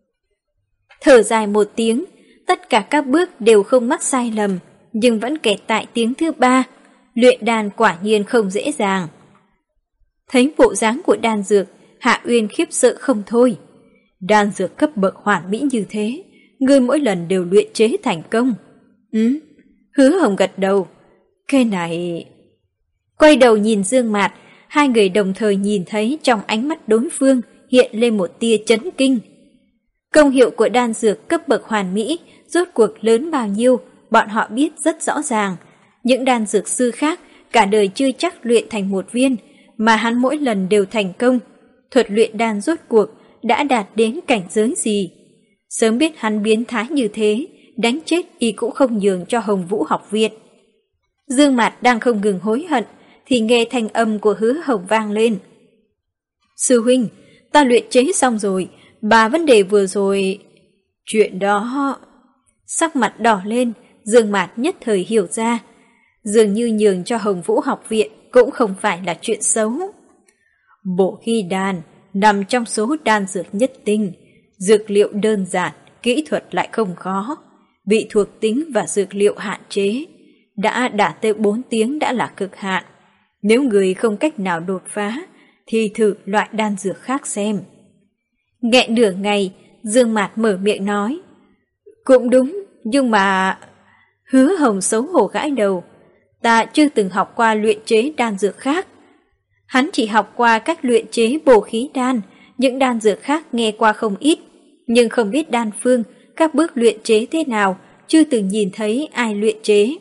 Thở dài một tiếng, tất cả các bước đều không mắc sai lầm, nhưng vẫn kẹt tại tiếng thứ ba. Luyện đan quả nhiên không dễ dàng. Thấy bộ dáng của đan dược, Hạ Uyên khiếp sợ không thôi. Đan dược cấp bậc hoàn mỹ như thế, ngươi mỗi lần đều luyện chế thành công. Ừ, Hứa Hồng gật đầu. Cái này... Quay đầu nhìn Dương Mạt, hai người đồng thời nhìn thấy trong ánh mắt đối phương hiện lên một tia chấn kinh. Công hiệu của đan dược cấp bậc hoàn mỹ rốt cuộc lớn bao nhiêu, bọn họ biết rất rõ ràng. Những đan dược sư khác cả đời chưa chắc luyện thành một viên, mà hắn mỗi lần đều thành công. Thuật luyện đan rốt cuộc đã đạt đến cảnh giới gì? Sớm biết hắn biến thái như thế, đánh chết y cũng không nhường cho Hồng Vũ học viện. Dương Mạt đang không ngừng hối hận, thì nghe thanh âm của Hứa Hồng vang lên. Sư huynh, ta luyện chế xong rồi, bà vấn đề vừa rồi... Chuyện đó... Sắc mặt đỏ lên, Dương Mạt nhất thời hiểu ra. Dường như nhường cho Hồng Vũ học viện cũng không phải là chuyện xấu. Bộ khí đan nằm trong số đan dược nhất tinh, dược liệu đơn giản, kỹ thuật lại không khó, bị thuộc tính và dược liệu hạn chế. Đã đạt tới bốn tiếng đã là cực hạn. Nếu người không cách nào đột phá, thì thử loại đan dược khác xem. Nghẹn nửa ngày, Dương Mạt mở miệng nói. Cũng đúng, nhưng mà... Hứa Hồng xấu hổ gãi đầu. Ta chưa từng học qua luyện chế đan dược khác. Hắn chỉ học qua cách luyện chế bổ khí đan, những đan dược khác nghe qua không ít, nhưng không biết đan phương, các bước luyện chế thế nào, chưa từng nhìn thấy ai luyện chế.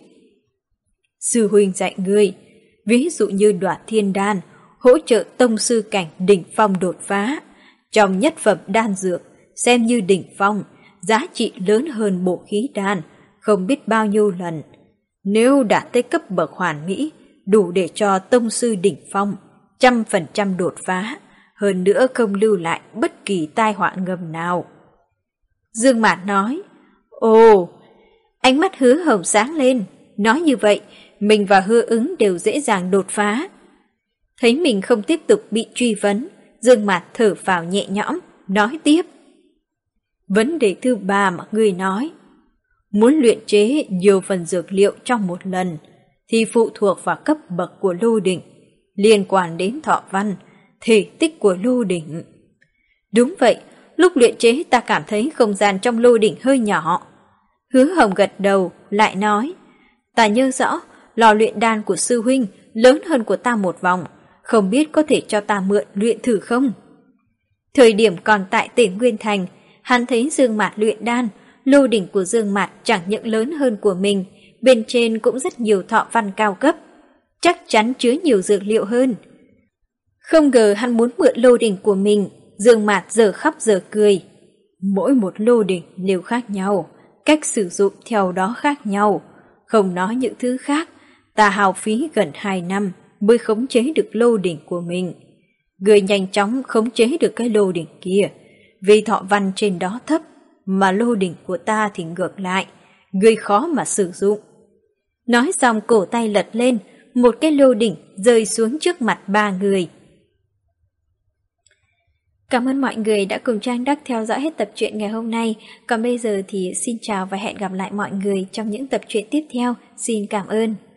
Sư huynh dạy ngươi, ví dụ như Đoạt Thiên Đan, hỗ trợ tông sư cảnh đỉnh phong đột phá. Trong nhất phẩm đan dược, xem như đỉnh phong, giá trị lớn hơn bổ khí đan, không biết bao nhiêu lần. Nếu đạt tới cấp bậc hoàn mỹ, đủ để cho tông sư đỉnh phong, trăm phần trăm đột phá, hơn nữa không lưu lại bất kỳ tai họa ngầm nào. Dương Mạt nói, ồ, ánh mắt Hứa Hồng sáng lên, nói như vậy, mình và Hứa Ứng đều dễ dàng đột phá. Thấy mình không tiếp tục bị truy vấn, Dương Mạt thở phào nhẹ nhõm, nói tiếp. Vấn đề thứ ba mà ngươi nói, muốn luyện chế nhiều phần dược liệu trong một lần, thì phụ thuộc vào cấp bậc của lô đỉnh, liên quan đến thọ văn, thể tích của lô đỉnh. Đúng vậy, lúc luyện chế ta cảm thấy không gian trong lô đỉnh hơi nhỏ. Hứa Hồng gật đầu, lại nói, ta nhớ rõ, lò luyện đan của sư huynh lớn hơn của ta một vòng, không biết có thể cho ta mượn luyện thử không? Thời điểm còn tại tỉnh Nguyên Thành, hắn thấy Dương Mạt luyện đan, lô đỉnh của Dương Mạt chẳng những lớn hơn của mình, bên trên cũng rất nhiều thọ văn cao cấp, chắc chắn chứa nhiều dược liệu hơn. Không ngờ hắn muốn mượn lô đỉnh của mình, Dương Mạt giờ khóc giờ cười. Mỗi một lô đỉnh đều khác nhau, cách sử dụng theo đó khác nhau. Không nói những thứ khác, ta hao phí gần hai năm mới khống chế được lô đỉnh của mình. Người nhanh chóng khống chế được cái lô đỉnh kia, vì thọ văn trên đó thấp, mà lô đỉnh của ta thì ngược lại, người khó mà sử dụng. Nói xong cổ tay lật lên, một cái lô đỉnh rơi xuống trước mặt ba người. Cảm ơn mọi người đã cùng Trang Đắc theo dõi hết tập truyện ngày hôm nay. Còn bây giờ thì xin chào và hẹn gặp lại mọi người trong những tập truyện tiếp theo. Xin cảm ơn.